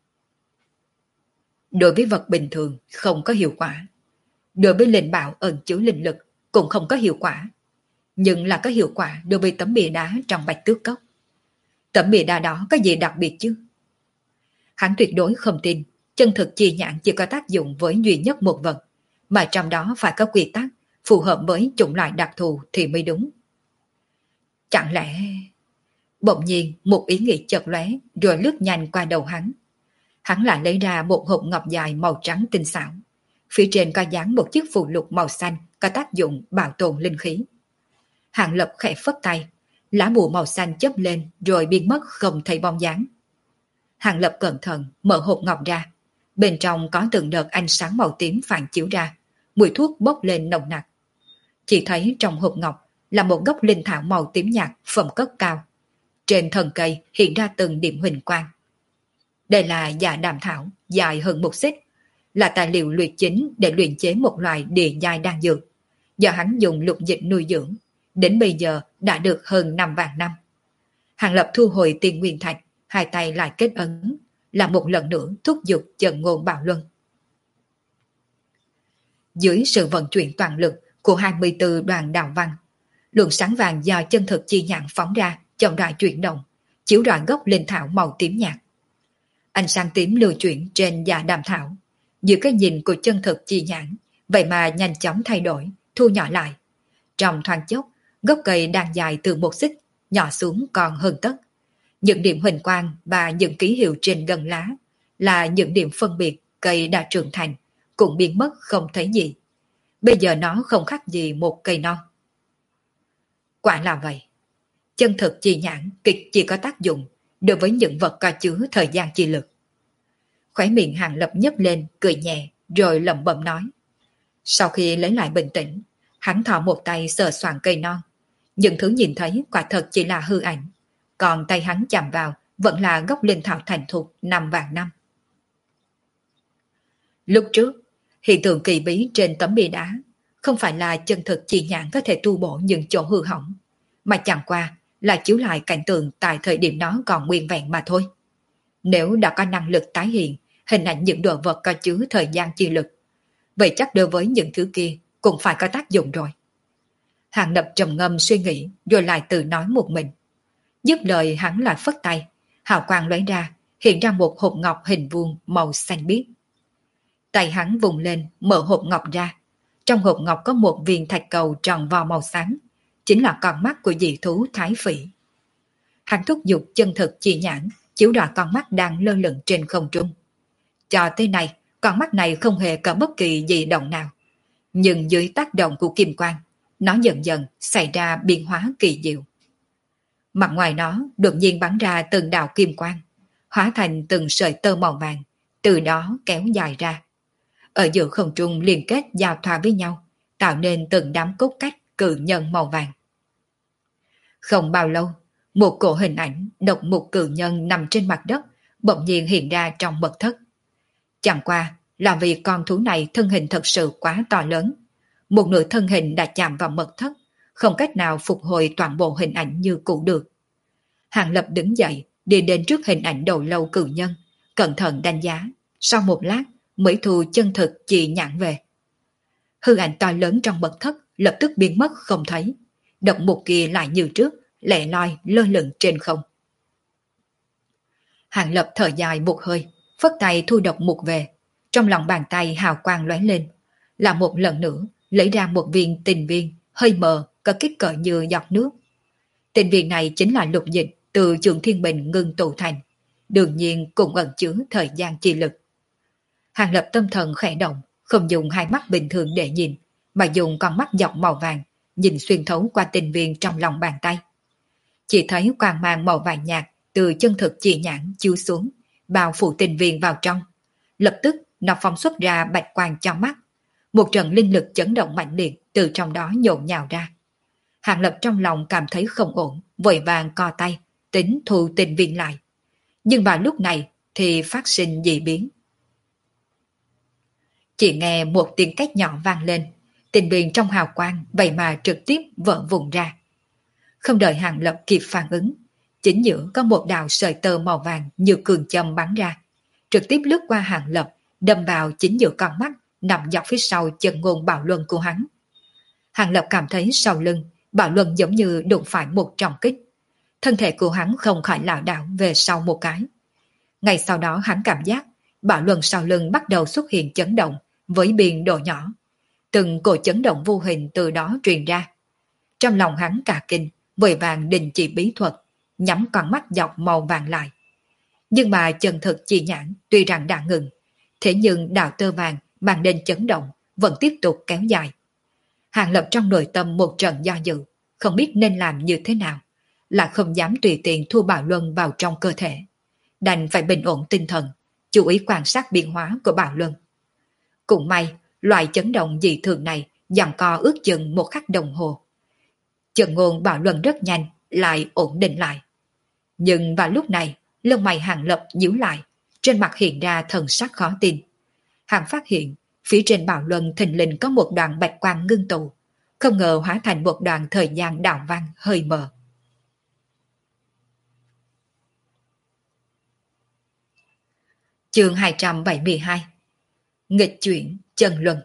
Đối với vật bình thường không có hiệu quả. Đối với linh bảo ẩn chứa linh lực cũng không có hiệu quả. Nhưng là có hiệu quả đối với tấm bia đá trong Bạch Tước Cốc. Tấm bia đá đó có gì đặc biệt chứ? Hắn tuyệt đối không tin chân thực chi nhãn chỉ có tác dụng với duy nhất một vật, mà trong đó phải có quy tắc phù hợp với chủng loại đặc thù thì mới đúng. Chẳng lẽ... Bỗng nhiên một ý nghĩ chợt lóe rồi lướt nhanh qua đầu hắn. Hắn lại lấy ra một hộp ngọc dài màu trắng tinh xảo. Phía trên có dán một chiếc phù lục màu xanh có tác dụng bảo tồn linh khí. Hàng Lập khẽ phất tay, lá bùa màu xanh chớp lên rồi biến mất không thấy bóng dáng. Hàng Lập cẩn thận mở hộp ngọc ra. Bên trong có từng đợt ánh sáng màu tím phản chiếu ra, mùi thuốc bốc lên nồng nặc. Chỉ thấy trong hộp ngọc là một gốc linh thảo màu tím nhạt phẩm cấp cao. Trên thân cây hiện ra từng điểm huỳnh quang. Đây là dạ đàm thảo dài hơn một xích, là tài liệu luyện chính để luyện chế một loại địa giai đan dược. Do hắn dùng lục dịch nuôi dưỡng, đến bây giờ đã được hơn 5 vạn năm. Hàng Lập thu hồi tiền nguyên thạch, hai tay lại kết ấn, là một lần nữa thúc giục Chân Ngôn Bảo Luân. Dưới sự vận chuyển toàn lực của 24 đoàn đạo văn, luồng sáng vàng do chân thực chi nhãn phóng ra chậm rãi chuyển động, chiếu rọi gốc linh thảo màu tím nhạt. Ánh sáng tím lưu chuyển trên dạ đàm thảo, dưới cái nhìn của chân thực chi nhãn, vậy mà nhanh chóng thay đổi, thu nhỏ lại. Trong thoáng chốc, gốc cây đang dài từ một xích, nhỏ xuống còn hơn tấc. Những điểm huỳnh quang và những ký hiệu trên gần lá là những điểm phân biệt cây đã trưởng thành, cũng biến mất không thấy gì. Bây giờ nó không khác gì một cây non. Quả là vậy. Chân thực chi nhãn kịch chỉ có tác dụng đối với những vật có chứa thời gian chi lực. Khóe miệng Hàng Lập nhấc lên, cười nhẹ, rồi lẩm bẩm nói. Sau khi lấy lại bình tĩnh, hắn thò một tay sờ soạn cây non. Những thứ nhìn thấy quả thật chỉ là hư ảnh, còn tay hắn chạm vào vẫn là gốc linh thảo thành thục 5 vạn năm. Lúc trước, hiện tượng kỳ bí trên tấm bia đá không phải là chân thực chi nhãn có thể tu bổ những chỗ hư hỏng, mà chẳng qua là chiếu lại cảnh tượng tại thời điểm nó còn nguyên vẹn mà thôi. Nếu đã có năng lực tái hiện hình ảnh những đồ vật có chứa thời gian chi lực, vậy chắc đối với những thứ kia cũng phải có tác dụng rồi. Hàng Lập trầm ngâm suy nghĩ rồi lại tự nói một mình. Dứt lời hắn lại phất tay, hào quang lóe ra, hiện ra một hộp ngọc hình vuông màu xanh biếc. Tay hắn vùng lên mở hộp ngọc ra. Trong hộp ngọc có một viên thạch cầu tròn vo màu xám, chính là con mắt của dị thú Thái Phỉ. Hắn thúc giục chân thực chi nhãn, chiếu rọi con mắt đang lơ lửng trên không trung. Cho tới nay, con mắt này không hề có bất kỳ dị động nào. Nhưng dưới tác động của kim quang, nó dần dần xảy ra biến hóa kỳ diệu. Mặt ngoài nó đột nhiên bắn ra từng đạo kim quang, hóa thành từng sợi tơ màu vàng, từ đó kéo dài ra. Ở giữa không trung liên kết giao thoa với nhau, tạo nên từng đám cốt cách cự nhân màu vàng. Không bao lâu, một cổ hình ảnh độc mục cự nhân nằm trên mặt đất bỗng nhiên hiện ra trong mật thất. Chẳng qua là vì con thú này thân hình thật sự quá to lớn, một nửa thân hình đã chạm vào mật thất, không cách nào phục hồi toàn bộ hình ảnh như cũ được. Hàng Lập đứng dậy, đi đến trước hình ảnh đầu lâu cự nhân, cẩn thận đánh giá, sau một lát mới thu chân thực chi nhãn về. Hư ảnh to lớn trong mật thất lập tức biến mất không thấy, độc mục kia lại như trước, lẻ loi lơ lửng trên không. Hàng Lập thở dài một hơi, phất tay thu độc mục về, trong lòng bàn tay hào quang lóe lên, là một lần nữa lấy ra một viên tinh viên hơi mờ, có kích cỡ như giọt nước. Tinh viên này chính là lục dịch từ Trường Thiên Bình ngưng tụ thành, đương nhiên cũng ẩn chứa thời gian chi lực. Hàng Lập tâm thần khẽ động, không dùng hai mắt bình thường để nhìn, mà dùng con mắt dọc màu vàng, nhìn xuyên thấu qua tinh viên trong lòng bàn tay. Chỉ thấy quang mang màu vàng nhạt từ chân thực chỉ nhãn chiếu xuống, bao phủ tinh viên vào trong. Lập tức nó phóng xuất ra bạch quang cho mắt. Một trận linh lực chấn động mạnh liệt từ trong đó nhộn nhào ra. Hàng Lập trong lòng cảm thấy không ổn, vội vàng co tay, tính thu tinh viên lại. Nhưng vào lúc này thì phát sinh dị biến. Chỉ nghe một tiếng két nhỏ vang lên, tinh viên trong hào quang vậy mà trực tiếp vỡ vụn ra. Không đợi Hàng Lập kịp phản ứng, chính giữa có một đạo sợi tơ màu vàng như cường châm bắn ra, trực tiếp lướt qua Hàng Lập, đâm vào chính giữa con mắt nằm dọc phía sau chân ngôn Bảo Luân của hắn. Hàng Lập cảm thấy sau lưng Bảo Luân giống như đụng phải một trọng kích, thân thể của hắn không khỏi lảo đảo về sau một cái. Ngay sau đó hắn cảm giác Bảo Luân sau lưng bắt đầu xuất hiện chấn động với biên độ nhỏ, từng cổ chấn động vô hình từ đó truyền ra. Trong lòng hắn cả kinh, vội vàng đình chỉ bí thuật, nhắm con mắt dọc màu vàng lại. Nhưng mà chân thực chi nhãn tuy rằng đã ngừng, thế nhưng đạo tơ vàng mang đến chấn động vẫn tiếp tục kéo dài. Hàng Lập trong nội tâm một trận do dự, không biết nên làm như thế nào, là không dám tùy tiện thu Bảo Luân vào trong cơ thể. Đành phải bình ổn tinh thần, chú ý quan sát biến hóa của Bảo Luân. Cũng may, loại chấn động dị thường này giằng co ước chừng một khắc đồng hồ. Chân ngôn Bảo Luân rất nhanh, lại ổn định lại. Nhưng vào lúc này, lông mày Hàng Lập nhíu lại, trên mặt hiện ra thần sắc khó tin. Hắn phát hiện, phía trên Bảo Luân thình lình có một đoạn bạch quang ngưng tụ, không ngờ hóa thành một đoạn thời gian đạo văn hơi mờ. Chương 272. Nghịch chuyển chân luân.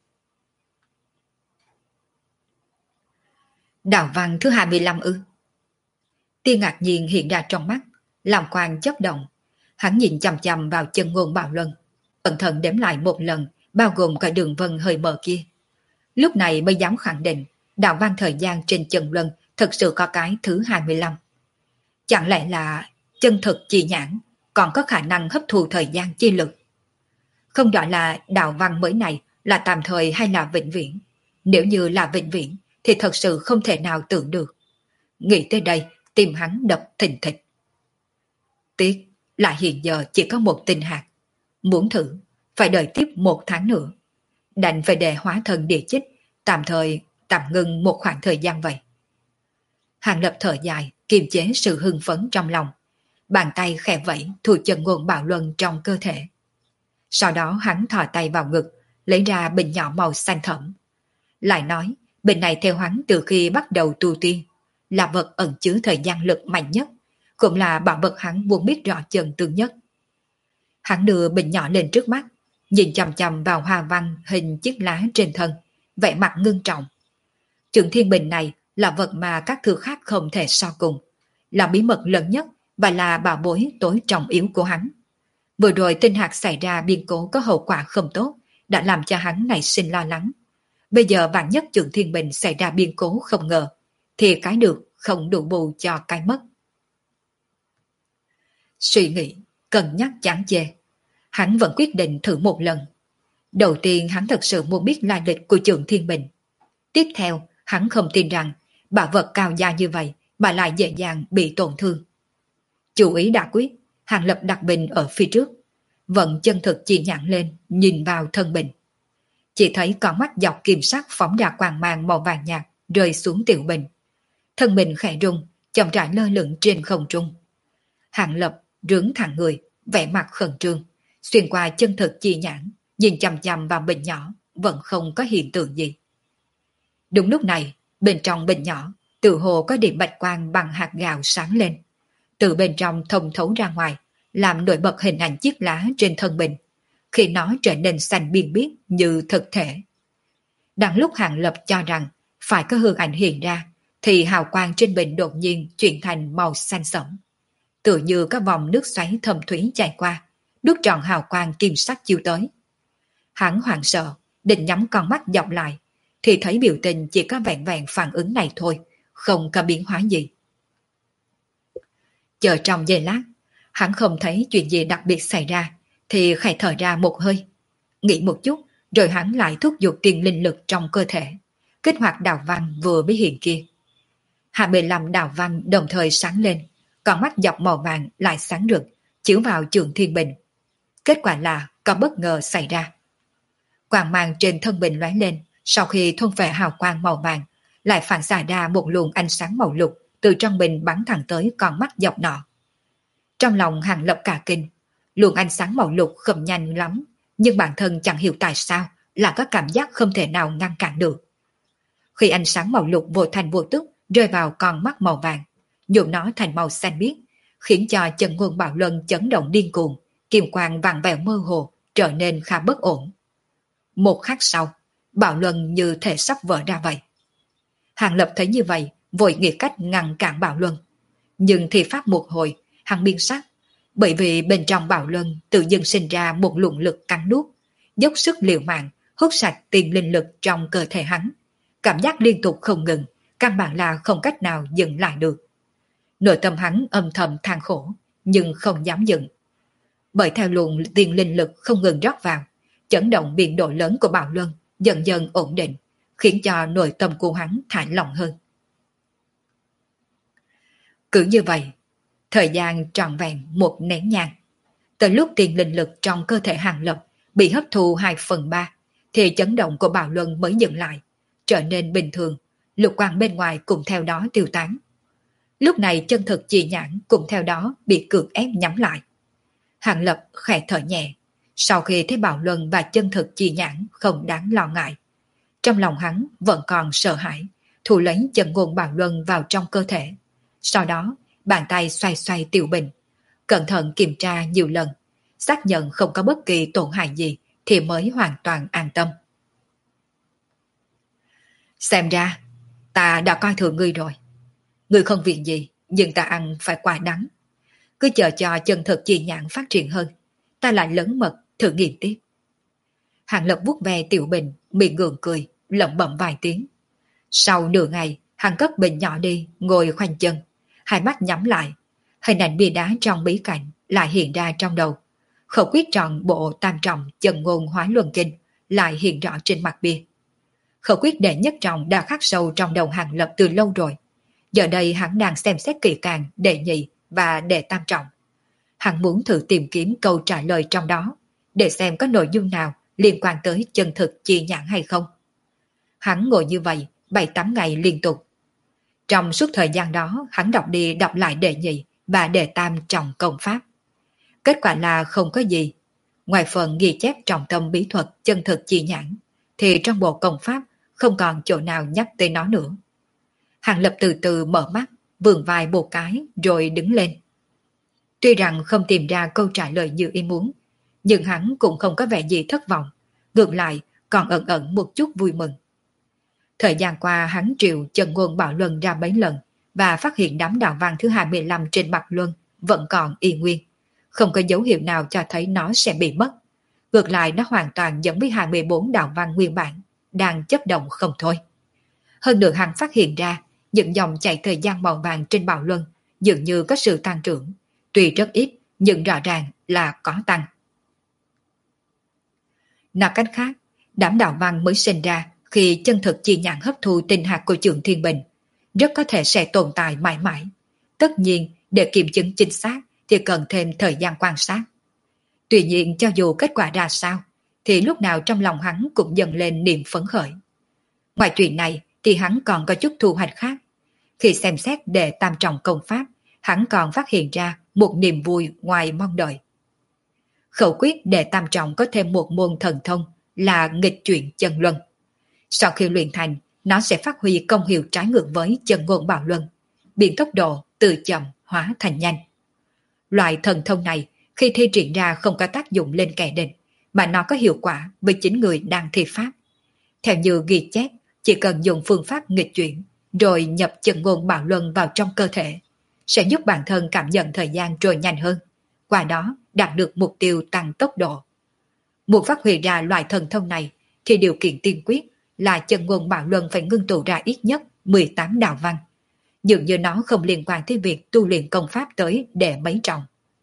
Đạo văn thứ 25 ư? Tia ngạc nhiên hiện ra trong mắt, làm quang chớp động. Hắn nhìn chằm chằm vào chân ngôn Bảo Luân, cẩn thận đếm lại một lần, bao gồm cả đường vân hơi mờ kia. Lúc này mới dám khẳng định, đạo văn thời gian trên chân luân thật sự có cái thứ 25. Chẳng lẽ là chân thực chi nhãn còn có khả năng hấp thu thời gian chi lực? Không rõ là đạo văn mới này là tạm thời hay là vĩnh viễn. Nếu như là vĩnh viễn thì thật sự không thể nào tưởng được. Nghĩ tới đây, tim hắn đập thình thịch. Tiếc là hiện giờ chỉ có một tinh hạt. Muốn thử, phải đợi tiếp 1 tháng nữa. Đành phải để hóa thân địa chích, tạm thời tạm ngưng một khoảng thời gian vậy. Hàng Lập thở dài, kiềm chế sự hưng phấn trong lòng. Bàn tay khẽ vẫy thu chân ngôn Bảo Luân trong cơ thể. Sau đó hắn thò tay vào ngực, lấy ra bình nhỏ màu xanh thẫm. Lại nói, bình này theo hắn từ khi bắt đầu tu tiên, là vật ẩn chứa thời gian lực mạnh nhất, cũng là bảo vật hắn muốn biết rõ chân tương nhất. Hắn đưa bình nhỏ lên trước mắt, nhìn chằm chằm vào hoa văn hình chiếc lá trên thân, vẻ mặt ngưng trọng. Trường thiên bình này là vật mà các thứ khác không thể so cùng, là bí mật lớn nhất và là bảo bối tối trọng yếu của hắn. Vừa rồi tinh hạt xảy ra biến cố có hậu quả không tốt, đã làm cho hắn nảy sinh lo lắng. Bây giờ vạn nhất trường thiên bình xảy ra biến cố không ngờ, thì cái được không đủ bù cho cái mất. Suy nghĩ, cân nhắc chán chê, hắn vẫn quyết định thử một lần. Đầu tiên hắn thật sự muốn biết lai lịch của trường thiên bình. Tiếp theo, hắn không tin rằng bảo vật cao gia như vậy mà lại dễ dàng bị tổn thương. Chủ ý đã quyết, Hàng Lập đặt bình ở phía trước, vận chân thực chỉ nhãn lên, nhìn vào thân bình. Chỉ thấy con mắt dọc kim sắc phóng ra quang mang màu vàng nhạt rơi xuống tiểu bình. Thân bình khẽ rung, chậm rãi lơ lửng trên không trung. Hàng Lập rướng thẳng người, vẻ mặt khẩn trương, xuyên qua chân thực chi nhãn, nhìn chằm chằm vào bình nhỏ, vẫn không có hiện tượng gì. Đúng lúc này, bên trong bình nhỏ, tự hồ có điểm bạch quang bằng hạt gạo sáng lên. Từ bên trong thông thấu ra ngoài, làm nổi bật hình ảnh chiếc lá trên thân bình, khi nó trở nên xanh biên biếc như thực thể. Đang lúc Hàng Lập cho rằng phải có hư ảnh hiện ra, thì hào quang trên bình đột nhiên chuyển thành màu xanh sẫm. Tựa như các vòng nước xoáy thâm thúy chạy qua, đút tròn hào quang kim sắc chiếu tới. Hắn hoảng sợ, định nhắm con mắt dọc lại, thì thấy biểu tình chỉ có vẹn vẹn phản ứng này thôi, không có biến hóa gì. Chờ trong giây lát, hắn không thấy chuyện gì đặc biệt xảy ra, thì khẽ thở ra một hơi. Nghĩ một chút, rồi hắn lại thúc giục tiền linh lực trong cơ thể, kích hoạt đạo văn vừa mới hiện kia. 25 đạo văn đồng thời sáng lên, còn mắt dọc màu vàng lại sáng rực, chiếu vào trường thiên bình. Kết quả là có bất ngờ xảy ra. Quang mang trên thân bình lóe lên, sau khi thôn phệ hào quang màu vàng, lại phản xạ ra một luồng ánh sáng màu lục từ trong bình bắn thẳng tới con mắt dọc nọ. Trong lòng Hàng Lập cả kinh, luồng ánh sáng màu lục không nhanh lắm, nhưng bản thân chẳng hiểu tại sao là có cảm giác không thể nào ngăn cản được. Khi ánh sáng màu lục vô thành vô tức rơi vào con mắt màu vàng, nhuộm nó thành màu xanh biếc, khiến cho chân ngôn Bảo Luân chấn động điên cuồng, kim quang vàng vẹo mơ hồ, trở nên khá bất ổn. Một khắc sau, Bảo Luân như thể sắp vỡ ra vậy. Hàng Lập thấy như vậy, vội nghĩ cách ngăn cản Bảo Luân. Nhưng thì pháp một hồi, hắn biến sắc, bởi vì bên trong Bảo Luân tự dưng sinh ra một luồng lực cắn nuốt, dốc sức liều mạng, hút sạch tiền linh lực trong cơ thể hắn. Cảm giác liên tục không ngừng, căn bản là không cách nào dừng lại được. Nội tâm hắn âm thầm than khổ, nhưng không dám dừng. Bởi theo luồng tiền linh lực không ngừng rót vào, chấn động biên độ lớn của Bảo Luân dần dần ổn định, khiến cho nội tâm của hắn thả lỏng hơn. Cứ như vậy, thời gian trọn vẹn một nén nhang. Từ lúc tiền linh lực trong cơ thể Hàng Lập bị hấp thu 2/3, thì chấn động của Bảo Luân mới dừng lại, trở nên bình thường, lục quang bên ngoài cũng theo đó tiêu tán. Lúc này chân thực chi nhãn cũng theo đó bị cưỡng ép nhắm lại. Hàng Lập khẽ thở nhẹ, sau khi thấy Bảo Luân và chân thực chi nhãn không đáng lo ngại. Trong lòng hắn vẫn còn sợ hãi, thu lấy chân ngôn Bảo Luân vào trong cơ thể. Sau đó, bàn tay xoay xoay tiểu bình, cẩn thận kiểm tra nhiều lần, xác nhận không có bất kỳ tổn hại gì thì mới hoàn toàn an tâm. Xem ra, ta đã coi thường ngươi rồi. Ngươi không việc gì, nhưng ta ăn phải quả đắng. Cứ chờ cho chân thực chi nhãn phát triển hơn, ta lại lớn mật thử nghiệm tiếp. Hàng Lập vuốt ve tiểu bình, miệng gượng cười, lẩm bẩm vài tiếng. Sau nửa ngày, hắn cất bình nhỏ đi, ngồi khoanh chân, hai mắt nhắm lại. Hình ảnh bia đá trong bí cảnh lại hiện ra trong đầu. Khẩu quyết tròn bộ tam trọng chân ngôn hóa luân kinh lại hiện rõ trên mặt bia. Khẩu quyết đệ nhất trọng đã khắc sâu trong đầu Hàng Lập từ lâu rồi. Giờ đây hắn đang xem xét kỹ càng đệ nhị và đệ tam trọng. Hắn muốn thử tìm kiếm câu trả lời trong đó, để xem có nội dung nào liên quan tới chân thực chi nhãn hay không. Hắn ngồi như vậy 7-8 ngày liên tục. Trong suốt thời gian đó, hắn đọc đi đọc lại đệ nhị và đệ tam trọng công pháp. Kết quả là không có gì. Ngoài phần ghi chép trọng tâm bí thuật chân thực chi nhãn, thì trong bộ công pháp không còn chỗ nào nhắc tới nó nữa. Hàng Lập từ từ mở mắt, vươn vai một cái rồi đứng lên. Tuy rằng không tìm ra câu trả lời như ý muốn, nhưng hắn cũng không có vẻ gì thất vọng, ngược lại còn ẩn ẩn một chút vui mừng. Thời gian qua hắn triệu chân ngôn Bảo Luân ra mấy lần và phát hiện đám đạo văn thứ 25 trên mặt Luân vẫn còn y nguyên, không có dấu hiệu nào cho thấy nó sẽ bị mất. Ngược lại nó hoàn toàn giống với 24 đạo văn nguyên bản, đang chấp động không thôi. Hơn nữa hắn phát hiện ra những dòng chảy thời gian màu vàng trên Bảo Luân dường như có sự tăng trưởng, tuy rất ít nhưng rõ ràng là có tăng. Nói cách khác, đám đạo văn mới sinh ra khi chân thực chi nhãn hấp thu tinh hạt của Trường Thiên Bình, rất có thể sẽ tồn tại mãi mãi. Tất nhiên, để kiểm chứng chính xác thì cần thêm thời gian quan sát. Tuy nhiên cho dù kết quả ra sao, thì lúc nào trong lòng hắn cũng dần lên niềm phấn khởi. Ngoài chuyện này thì hắn còn có chút thu hoạch khác. Khi xem xét đệ tam trọng công pháp, hắn còn phát hiện ra một niềm vui ngoài mong đợi. Khẩu quyết đệ tam trọng có thêm một môn thần thông là nghịch chuyển chân luân. Sau khi luyện thành, nó sẽ phát huy công hiệu trái ngược với chân ngôn Bảo Luân, biến tốc độ từ chậm hóa thành nhanh. Loại thần thông này khi thi triển ra không có tác dụng lên kẻ địch, mà nó có hiệu quả với chính người đang thi pháp. Theo như ghi chép, chỉ cần dùng phương pháp nghịch chuyển, rồi nhập chân ngôn Bảo Luân vào trong cơ thể, sẽ giúp bản thân cảm nhận thời gian trôi nhanh hơn, qua đó đạt được mục tiêu tăng tốc độ. Muốn phát huy ra loại thần thông này, thì điều kiện tiên quyết là chân ngôn Bảo Luân phải ngưng tụ ra ít nhất 18 đạo văn. Dường như nó không liên quan tới việc tu luyện công pháp tới đệ mấy trọng.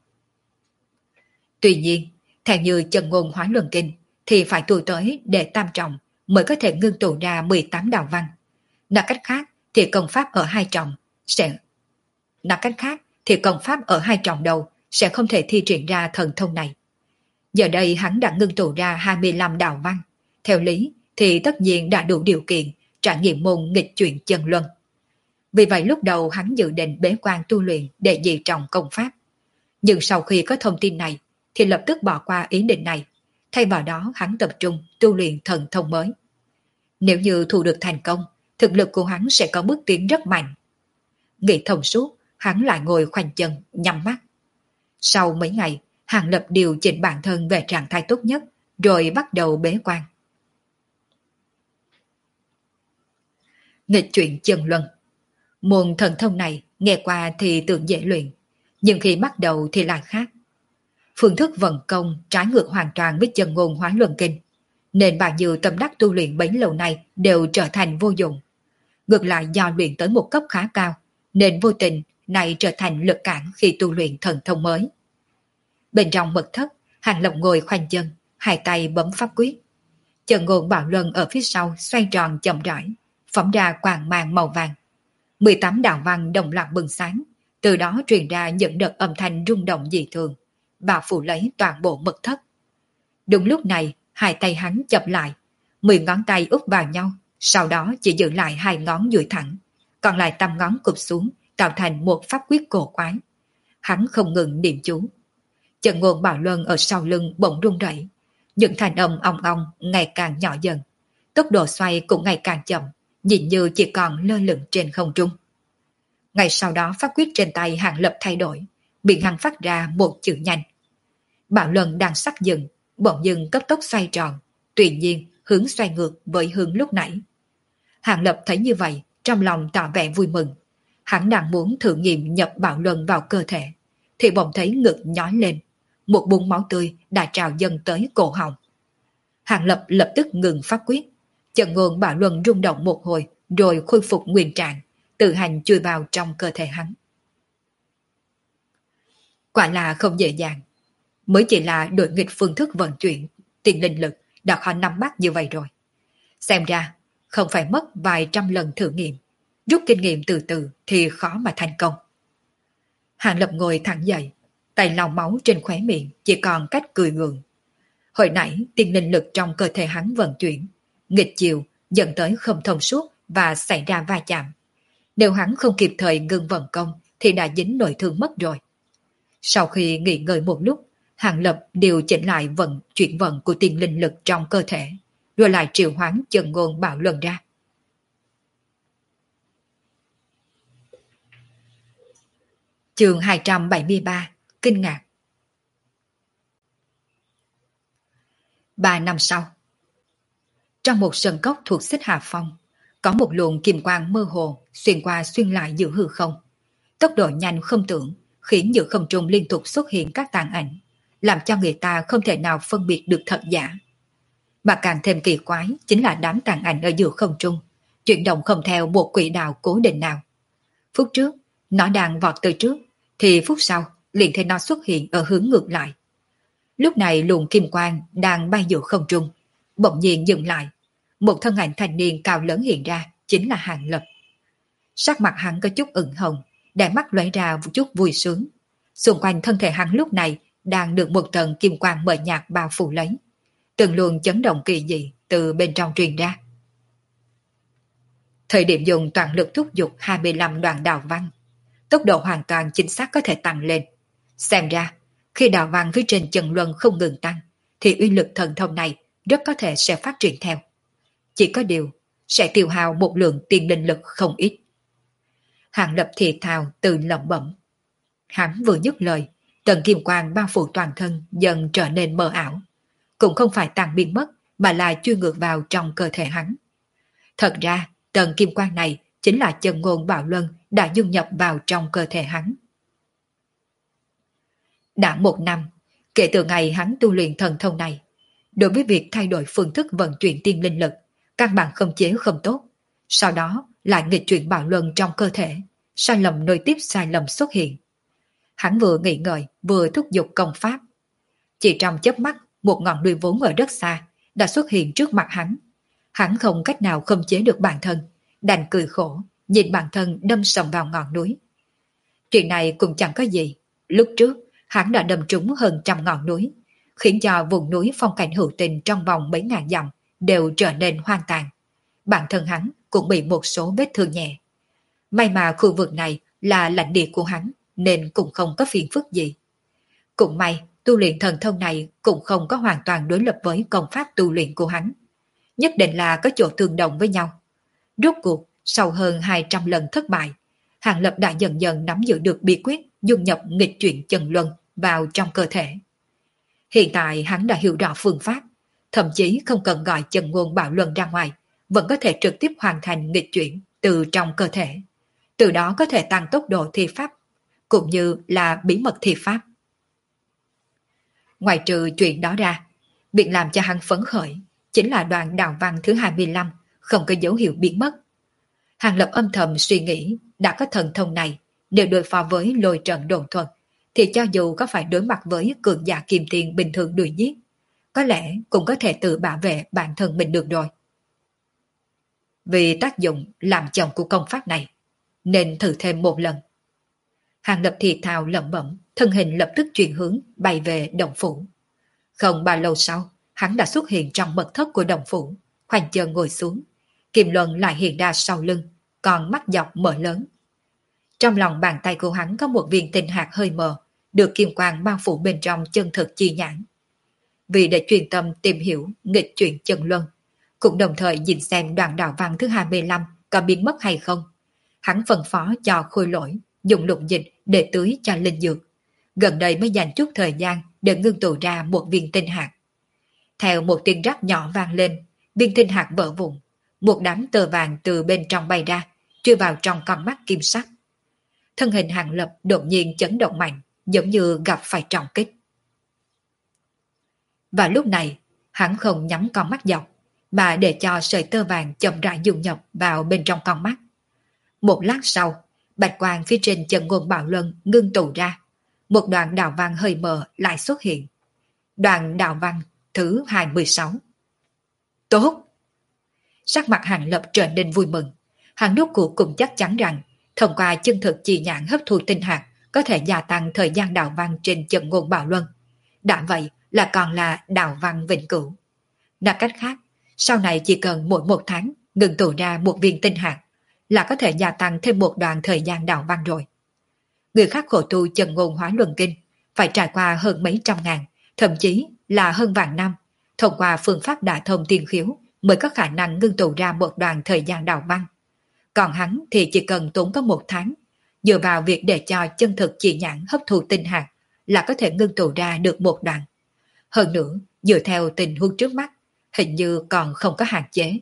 Tuy nhiên, theo như chân ngôn hóa luân kinh, thì phải tu tới đệ tam trọng mới có thể ngưng tụ ra 18 đạo văn. Nói cách khác thì công pháp ở 2 trọng sẽ nói cách khác thì công pháp ở hai trọng đầu sẽ không thể thi triển ra thần thông này. Giờ đây hắn đã ngưng tụ ra 25 đạo văn, theo lý thì tất nhiên đã đủ điều kiện trải nghiệm môn nghịch chuyển chân luân. Vì vậy lúc đầu hắn dự định bế quan tu luyện để dị trọng công pháp. Nhưng sau khi có thông tin này thì lập tức bỏ qua ý định này, thay vào đó hắn tập trung tu luyện thần thông mới. Nếu như thu được thành công, thực lực của hắn sẽ có bước tiến rất mạnh. Nghĩ thông suốt, hắn lại ngồi khoanh chân, nhắm mắt. Sau mấy ngày, Hàng Lập điều chỉnh bản thân về trạng thái tốt nhất, rồi bắt đầu bế quan. Nghịch chuyển chân luân. Môn thần thông này nghe qua thì tưởng dễ luyện, nhưng khi bắt đầu thì lại khác. Phương thức vận công trái ngược hoàn toàn với chân ngôn hóa luân kinh, nên bao nhiêu tâm đắc tu luyện bấy lâu nay đều trở thành vô dụng. Ngược lại do luyện tới một cấp khá cao, nên vô tình này trở thành lực cản khi tu luyện thần thông mới. Bên trong mật thất, Hàng Lập ngồi khoanh chân, hai tay bấm pháp quyết. Chân ngôn bảo luân ở phía sau xoay tròn chậm rãi, phóng ra quang mang màu vàng. 18 đạo văn đồng loạt bừng sáng, từ đó truyền ra những đợt âm thanh rung động dị thường, và phủ lấy toàn bộ mật thất. Đúng lúc này, hai tay hắn chập lại, 10 ngón tay úp vào nhau, sau đó chỉ giữ lại hai ngón duỗi thẳng, còn lại 8 ngón cụp xuống, tạo thành một pháp quyết cổ quái. Hắn không ngừng niệm chú. Chân ngôn bảo luân ở sau lưng bỗng rung rẩy, những thanh âm ong ong ngày càng nhỏ dần, tốc độ xoay cũng ngày càng chậm, nhìn như chỉ còn lơ lửng trên không trung. Ngay sau đó pháp quyết trên tay Hàng Lập thay đổi, miệng hắn phát ra một chữ nhanh. Bảo luân đang sắc dừng, bỗng dưng cấp tốc xoay tròn, tuy nhiên hướng xoay ngược với hướng lúc nãy. Hàng Lập thấy như vậy, trong lòng tỏ vẻ vui mừng. Hắn đang muốn thử nghiệm nhập bảo luân vào cơ thể, thì bỗng thấy ngực nhói lên, một búng máu tươi đã trào dâng tới cổ họng. Hàng Lập lập tức ngừng pháp quyết, chân ngôn bảo luân rung động một hồi, rồi khôi phục nguyên trạng, tự hành chui vào trong cơ thể hắn. Quả là không dễ dàng, mới chỉ là đổi nghịch phương thức vận chuyển, tiền linh lực đã khó nắm bắt như vậy rồi. Xem ra, không phải mất vài trăm lần thử nghiệm, rút kinh nghiệm từ từ thì khó mà thành công. Hàng Lập ngồi thẳng dậy, tay lau máu trên khóe miệng chỉ còn cách cười gượng. Hồi nãy tiền linh lực trong cơ thể hắn vận chuyển, nghịch chiều dẫn tới không thông suốt và xảy ra va chạm. Nếu hắn không kịp thời ngừng vận công thì đã dính nội thương mất rồi. Sau khi nghỉ ngơi một lúc, Hàng Lập điều chỉnh lại chuyển vận của tiền linh lực trong cơ thể, rồi lại triệu hoán chân ngôn bảo luân ra. Chương 273, Kinh ngạc. 3 năm sau, trong một sân cốc thuộc Xích Hà Phong, có một luồng kim quang mơ hồ xuyên qua xuyên lại giữa hư không. Tốc độ nhanh không tưởng, khiến giữa không trung liên tục xuất hiện các tàn ảnh, làm cho người ta không thể nào phân biệt được thật giả. Mà càng thêm kỳ quái chính là đám tàn ảnh ở giữa không trung, chuyển động không theo một quỹ đạo cố định nào. Phút trước, nó đang vọt tới trước, thì phút sau liền thấy nó xuất hiện ở hướng ngược lại. Lúc này luồng kim quang đang bay giữa không trung, bỗng nhiên dừng lại. Một thân ảnh thanh niên cao lớn hiện ra, chính là Hàng Lập. Sắc mặt hắn có chút ửng hồng, đáy mắt lóe ra một chút vui sướng. Xung quanh thân thể hắn lúc này đang được một tầng kim quang mờ nhạt bao phủ lấy. Từng luồng chấn động kỳ dị từ bên trong truyền ra. Thời điểm dùng toàn lực thúc giục 25 đoạn đạo văn, tốc độ hoàn toàn chính xác có thể tăng lên. Xem ra, khi đạo văn phía trên chân luân không ngừng tăng, thì uy lực thần thông này rất có thể sẽ phát triển theo. Chỉ có điều, sẽ tiêu hao một lượng tiền linh lực không ít. Hàng Lập thì thào từ lẩm bẩm. Hắn vừa dứt lời, tầng kim quang bao phủ toàn thân dần trở nên mờ ảo. Cũng không phải tan biến mất, mà là chui ngược vào trong cơ thể hắn. Thật ra, tầng kim quang này chính là chân ngôn bảo luân đã dung nhập vào trong cơ thể hắn. Đã 1 năm, kể từ ngày hắn tu luyện thần thông này, đối với việc thay đổi phương thức vận chuyển tiên linh lực, căn bản không chế không tốt, sau đó lại nghịch chuyển bảo luân trong cơ thể, sai lầm nối tiếp sai lầm xuất hiện. Hắn vừa nghĩ ngợi, vừa thúc giục công pháp. Chỉ trong chớp mắt, một ngọn núi vốn ở rất xa đã xuất hiện trước mặt hắn. Hắn không cách nào khống chế được bản thân, đành cười khổ, nhìn bản thân đâm sầm vào ngọn núi. Chuyện này cũng chẳng có gì. Lúc trước, hắn đã đâm trúng hơn trăm ngọn núi, khiến cho vùng núi phong cảnh hữu tình trong vòng mấy ngàn dặm đều trở nên hoang tàn. Bản thân hắn cũng bị một số vết thương nhẹ. May mà khu vực này là lãnh địa của hắn, nên cũng không có phiền phức gì. Cũng may, tu luyện thần thông này cũng không có hoàn toàn đối lập với công pháp tu luyện của hắn. Nhất định là có chỗ tương đồng với nhau. Rốt cuộc, sau hơn 200 lần thất bại, Hàng Lập đã dần dần nắm giữ được bí quyết dung nhập nghịch chuyển chân luân vào trong cơ thể. Hiện tại hắn đã hiểu rõ phương pháp, thậm chí không cần gọi chân ngôn bảo luân ra ngoài, vẫn có thể trực tiếp hoàn thành nghịch chuyển từ trong cơ thể. Từ đó có thể tăng tốc độ thi pháp, cũng như là bí mật thi pháp. Ngoài trừ chuyện đó ra, việc làm cho hắn phấn khởi chính là đoạn đạo văn thứ 25 không có dấu hiệu biến mất. Hàng Lập âm thầm suy nghĩ, đã có thần thông này, nếu đối phó với lôi trận đồn thuật, thì cho dù có phải đối mặt với cường giả kim tiền bình thường đuổi giết, có lẽ cũng có thể tự bảo vệ bản thân mình được rồi. Vì tác dụng làm chồng của công pháp này, nên thử thêm một lần. Hàng Lập thì thào lẩm bẩm, thân hình lập tức chuyển hướng bay về động phủ. Không bao lâu sau, hắn đã xuất hiện trong mật thất của động phủ, khoanh chân ngồi xuống. Kim luân lại hiện ra sau lưng, còn mắt dọc mở lớn. Trong lòng bàn tay của hắn có một viên tinh hạt hơi mờ, được kim quang bao phủ bên trong chân thực chi nhãn. Vì để truyền tâm tìm hiểu nghịch chuyển chân luân, cũng đồng thời nhìn xem đoạn đạo văn thứ 25 có biến mất hay không. Hắn phân phó cho Khôi Lỗi dùng lục dịch để tưới cho linh dược. Gần đây mới dành chút thời gian để ngưng tụ ra một viên tinh hạt. Theo một tiếng rắc nhỏ vang lên, viên tinh hạt vỡ vụn, một đám tơ vàng từ bên trong bay ra, chui vào trong con mắt kim sắc. Thân hình Hàng Lập đột nhiên chấn động mạnh, giống như gặp phải trọng kích. Và lúc này, hắn không nhắm con mắt dọc, mà để cho sợi tơ vàng chậm rãi dung nhập vào bên trong con mắt. Một lát sau, bạch quang phía trên chân ngôn bảo luân ngưng tụ ra, một đoạn đạo văn hơi mờ lại xuất hiện. Đoạn đạo văn thứ 26. Tốt! Sắc mặt Hàng Lập trở nên vui mừng. Hắn đốt cuộc cũng chắc chắn rằng thông qua chân thực chi nhãn hấp thu tinh hạt có thể gia tăng thời gian đạo văn trên chân ngôn bảo luân. Đã vậy là còn là đạo văn vĩnh cửu. Nói cách khác, sau này chỉ cần mỗi một tháng ngừng tụ ra một viên tinh hạt là có thể gia tăng thêm một đoạn thời gian đạo văn rồi. Người khác khổ tu chân ngôn hóa luân kinh phải trải qua hơn mấy trăm ngàn, thậm chí là hơn vạn năm, thông qua phương pháp đả thông tiên khiếu mới có khả năng ngưng tụ ra một đoạn thời gian đạo văn. Còn hắn thì chỉ cần tốn có một tháng, dựa vào việc để cho chân thực chỉ nhãn hấp thu tinh hạt là có thể ngưng tụ ra được một đoạn. Hơn nữa, dựa theo tình huống trước mắt, hình như còn không có hạn chế.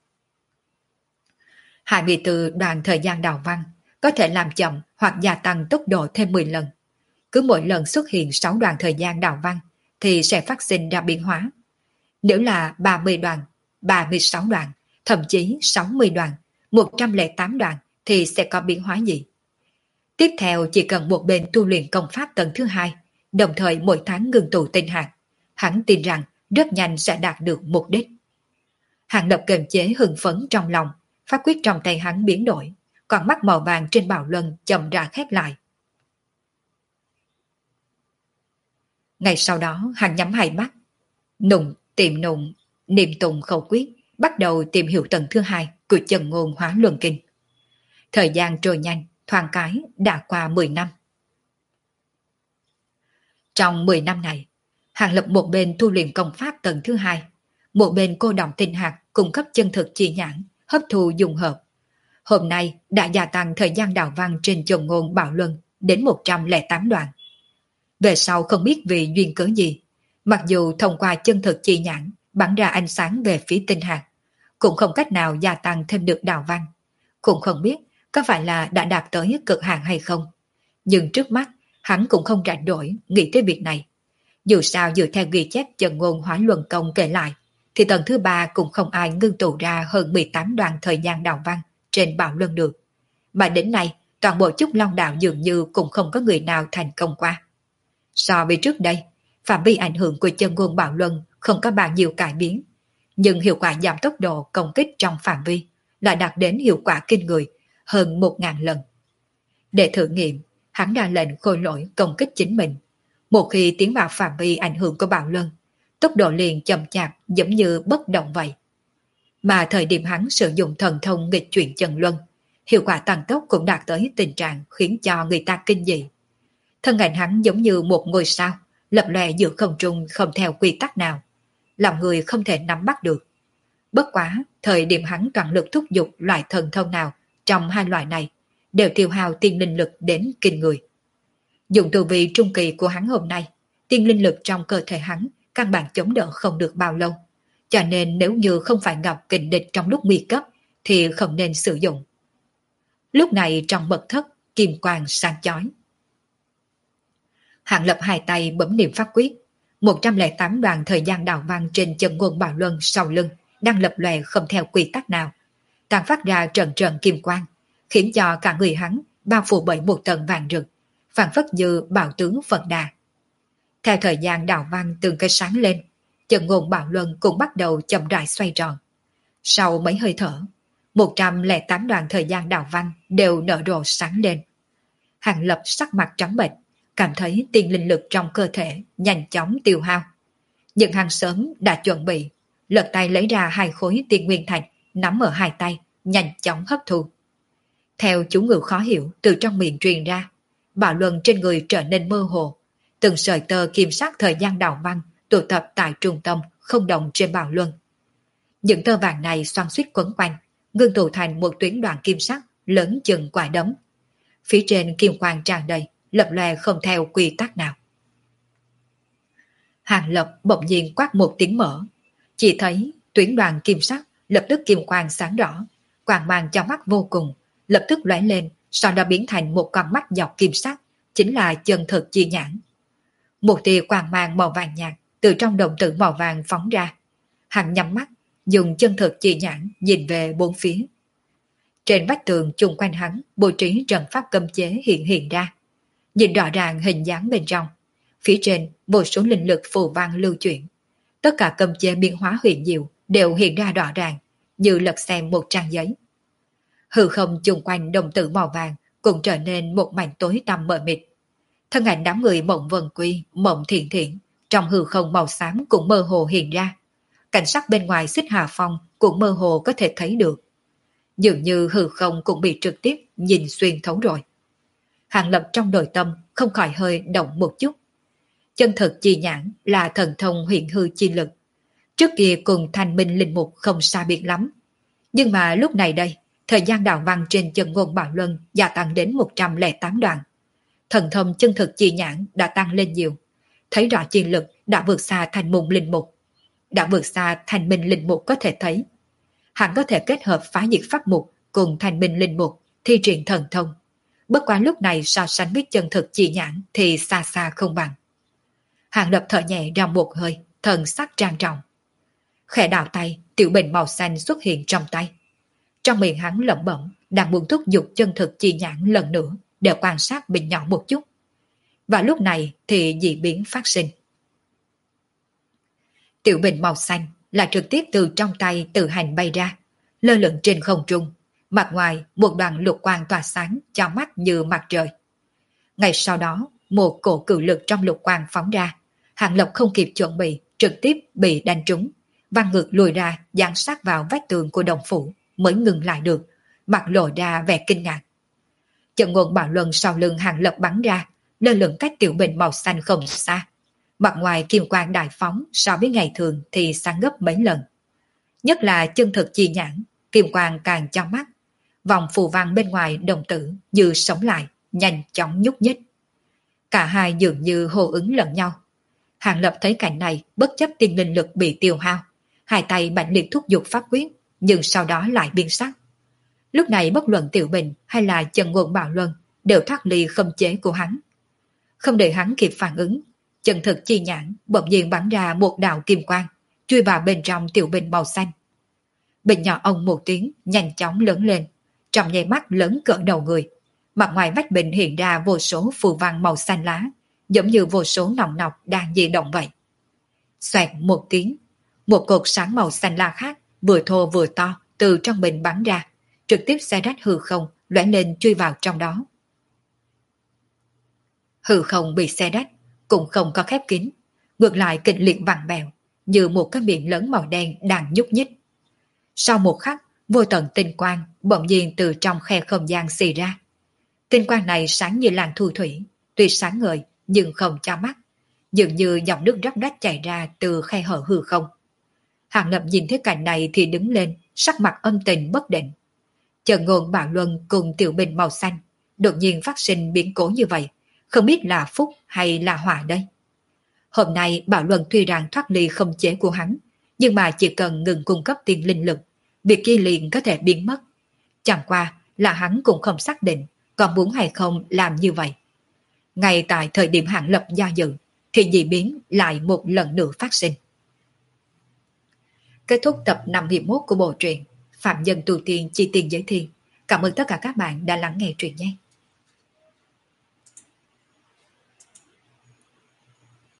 24 đoạn thời gian đạo văn có thể làm chậm hoặc gia tăng tốc độ thêm 10 lần. Cứ mỗi lần xuất hiện 6 đoạn thời gian đạo văn thì sẽ phát sinh ra biến hóa. Nếu là 30 đoạn, 36 đoạn, thậm chí 60 đoạn, 108 đoạn thì sẽ có biến hóa gì? Tiếp theo chỉ cần một bên tu luyện công pháp tầng thứ 2, đồng thời mỗi tháng ngừng tụ tinh hạt, hắn tin rằng rất nhanh sẽ đạt được mục đích. Hàng Lập kiềm chế hưng phấn trong lòng, pháp quyết trong tay hắn biến đổi, còn mắt màu vàng trên bảo luân chậm rãi khép lại. Ngày sau đó hắn nhắm hai mắt, tìm nụng, niệm tụng khẩu quyết, bắt đầu tìm hiểu tầng thứ 2 của chân ngôn hóa luân kinh. Thời gian trôi nhanh, thoáng cái đã qua 10 năm. Trong 10 năm này, Hàng Lập một bên tu luyện công pháp tầng thứ 2, một bên cô động tinh hạt cung cấp chân thực chi nhãn, hấp thu dung hợp. Hôm nay đã gia tăng thời gian đạo văn trên chân ngôn bảo luân đến 108 đoạn. Về sau không biết vì duyên cớ gì, mặc dù thông qua chân thực chi nhãn bắn ra ánh sáng về phía tinh hạt, cũng không cách nào gia tăng thêm được đạo văn. Cũng không biết có phải là đã đạt tới cực hạn hay không. Nhưng trước mắt, hắn cũng không rảnh rỗi nghĩ tới việc này. Dù sao dựa theo ghi chép chân ngôn hóa luân công kể lại, thì tầng thứ 3 cũng không ai ngưng tụ ra hơn 18 đoạn thời gian đạo văn trên bảo luân được. Mà đến nay, toàn bộ Chúc Long Đạo dường như cũng không có người nào thành công qua. So với trước đây, phạm vi ảnh hưởng của chân ngôn bảo luân không có bao nhiêu cải biến, nhưng hiệu quả giảm tốc độ công kích trong phạm vi lại đạt đến hiệu quả kinh người, hơn 1.000 lần. Để thử nghiệm, hắn ra lệnh khôi lỗi công kích chính mình. Một khi tiến vào phạm vi ảnh hưởng của bạo luân, tốc độ liền chậm chạp giống như bất động vậy. Mà thời điểm hắn sử dụng thần thông nghịch chuyển chân luân, hiệu quả tăng tốc cũng đạt tới tình trạng khiến cho người ta kinh dị. Thân ảnh hắn giống như một ngôi sao, lập lòe giữa không trung không theo quy tắc nào, làm người không thể nắm bắt được. Bất quá, thời điểm hắn toàn lực thúc giục loại thần thông nào trong hai loại này, đều tiêu hao tiên linh lực đến kinh người. Dùng tu vi trung kỳ của hắn hôm nay, tiên linh lực trong cơ thể hắn căn bản chống đỡ không được bao lâu, cho nên nếu như không phải gặp kình địch trong lúc nguy cấp thì không nên sử dụng. Lúc này trong mật thất, kim quang sáng chói. Hạng Lập hai tay bấm niệm pháp quyết, 108 đoàn thời gian đào vang trên chân ngôn bảo luân sau lưng đang lập lòe không theo quy tắc nào, tàn phát ra trận trận kim quang, khiến cho cả người hắn bao phủ bởi một tầng vàng rực, phảng phất như bảo tướng Phật Đà. Theo thời gian đào vang từng cái sáng lên, chân ngôn bảo luân cũng bắt đầu chậm rãi xoay tròn. Sau mấy hơi thở, 108 đoàn thời gian đào vang đều nở rộ sáng lên. Hạng Lập sắc mặt trắng bệch, cảm thấy tiên linh lực trong cơ thể nhanh chóng tiêu hao. Nhưng hắn sớm đã chuẩn bị, lật tay lấy ra 2 khối tiên nguyên thạch nắm ở hai tay, nhanh chóng hấp thu. Theo chú ngữ khó hiểu từ trong miệng truyền ra, bảo luân trên người trở nên mơ hồ, từng sợi tơ kim sắc thời gian đào vang tụ tập tại trung tâm không động trên bảo luân. Những tơ vàng này xoắn xuýt quấn quanh, ngưng tụ thành một tuyến đoạn kim sắc lớn chừng quả đấm. Phía trên kim quang tràn đầy, lập lòe không theo quy tắc nào. Hàng Lập bỗng nhiên quát một tiếng mở, chỉ thấy tuyến đoàn kim sắc lập tức kim quang sáng rõ, quang mang cho mắt vô cùng, lập tức lóe lên, sau đó biến thành một con mắt dọc kim sắc, chính là chân thực chi nhãn. Một tia quang mang màu vàng nhạt từ trong đồng tử màu vàng phóng ra. Hắn nhắm mắt, dùng chân thực chi nhãn nhìn về bốn phía. Trên vách tường chung quanh hắn bố trí trận pháp cấm chế hiện ra. Nhìn rõ ràng hình dáng bên trong. Phía trên vô số linh lực phù vang lưu chuyển. Tất cả cấm chế biến hóa huyền diệu đều hiện ra rõ ràng, như lật xem một trang giấy. Hư không chung quanh đồng tử màu vàng cũng trở nên một mảnh tối tăm mờ mịt. Thân ảnh đám người Mộng Vân Quy, Mộng Thiện Thiện trong hư không màu xám cũng mơ hồ hiện ra. Cảnh sắc bên ngoài Xích Hà Phong cũng mơ hồ có thể thấy được. Dường như hư không cũng bị trực tiếp nhìn xuyên thấu rồi. Hạng Lập trong nội tâm không khỏi hơi động một chút. Chân thực chi nhãn là thần thông huyền hư chi lực. Trước kia cùng Thanh Minh linh mục không xa biệt lắm. Nhưng mà lúc này đây, thời gian đào vang trên chân ngôn bảo luân gia tăng đến 108 đoạn. Thần thông chân thực chi nhãn đã tăng lên nhiều. Thấy rõ chi lực đã vượt xa Thanh Môn linh mục. Đã vượt xa Thanh Minh linh mục có thể thấy. Hắn có thể kết hợp phá diệt pháp mục cùng Thanh Minh linh mục thi triển thần thông. Bất quá lúc này so sánh với chân thực chi nhãn thì xa xa không bằng. Hạng Lập thở nhẹ ra một hơi, thần sắc trang trọng. Khẽ đào tay, tiểu bình màu xanh xuất hiện trong tay. Trong miệng hắn lẩm bẩm, đang muốn thúc giục chân thực chi nhãn lần nữa để quan sát bình nhỏ một chút. Và lúc này thì dị biến phát sinh. Tiểu bình màu xanh là trực tiếp từ trong tay tự hành bay ra, lơ lửng trên không trung. Mặt ngoài một đoàn lục quang tỏa sáng cho mắt như mặt trời. Ngay sau đó, một cổ cự lực trong lục quang phóng ra. Hạng Lập không kịp chuẩn bị, trực tiếp bị đánh trúng, văng ngược lùi ra, giáng sát vào vách tường của đồng phủ, mới ngừng lại được, mặt lộ ra vẻ kinh ngạc. Trận ngôn bảo luân sau lưng Hạng Lập bắn ra, lơ lửng cách tiểu bình màu xanh không xa. Mặt ngoài kim quang đại phóng so với ngày thường thì sáng gấp mấy lần. Nhất là chân thực chi nhãn, kim quang càng cho mắt. Vòng phù văn bên ngoài đồng tử như sống lại, nhanh chóng nhúc nhích. Cả hai dường như hô ứng lẫn nhau. Hạng Lập thấy cảnh này bất chấp tiên linh lực bị tiêu hao. Hai tay mạnh liệt thúc giục pháp quyết, nhưng sau đó lại biến sắc. Lúc này bất luận tiểu bình hay là chân ngôn bảo luân đều thoát ly khống chế của hắn. Không để hắn kịp phản ứng, chân thực chi nhãn bỗng nhiên bắn ra một đạo kim quang, chui vào bên trong tiểu bình màu xanh. Bình nhỏ ông một tiếng nhanh chóng lớn lên, trong nháy mắt lớn cỡ đầu người. Mặt ngoài vách bình hiện ra vô số phù văn màu xanh lá, giống như vô số nòng nọc đang di động vậy. Xoẹt một tiếng, một cột sáng màu xanh lá khác vừa thô vừa to từ trong bình bắn ra, trực tiếp xé rách hư không, lóe lên chui vào trong đó. Hư không bị xé rách, cũng không có khép kín, ngược lại kịch liệt vặn vẹo, như một cái miệng lớn màu đen đang nhúc nhích. Sau một khắc, vô tận tinh quang bỗng nhiên từ trong khe không gian xì ra. Tinh quang này sáng như làn thu thủy, tuy sáng ngời nhưng không cho mắt, dường như dòng nước róc rách chảy ra từ khe hở hư không. Hàng Lập nhìn thấy cảnh này thì đứng lên, sắc mặt âm tình bất định. Trần Ngôn Bạo Luân cùng tiểu bình màu xanh, đột nhiên phát sinh biến cố như vậy, không biết là phúc hay là họa đây. Hôm nay Bạo Luân tuy rằng thoát ly không chế của hắn, nhưng mà chỉ cần ngừng cung cấp tiền linh lực, việc kia liền có thể biến mất. Chẳng qua là hắn cũng không xác định còn muốn hay không làm như vậy. Ngay tại thời điểm Hàng Lập do dự, thì dị biến lại một lần nữa phát sinh. Kết thúc tập 51 của bộ truyện Phạm Nhân Tu Tiên Chi Tiền Giới Thiên. Cảm ơn tất cả các bạn đã lắng nghe truyện nhé.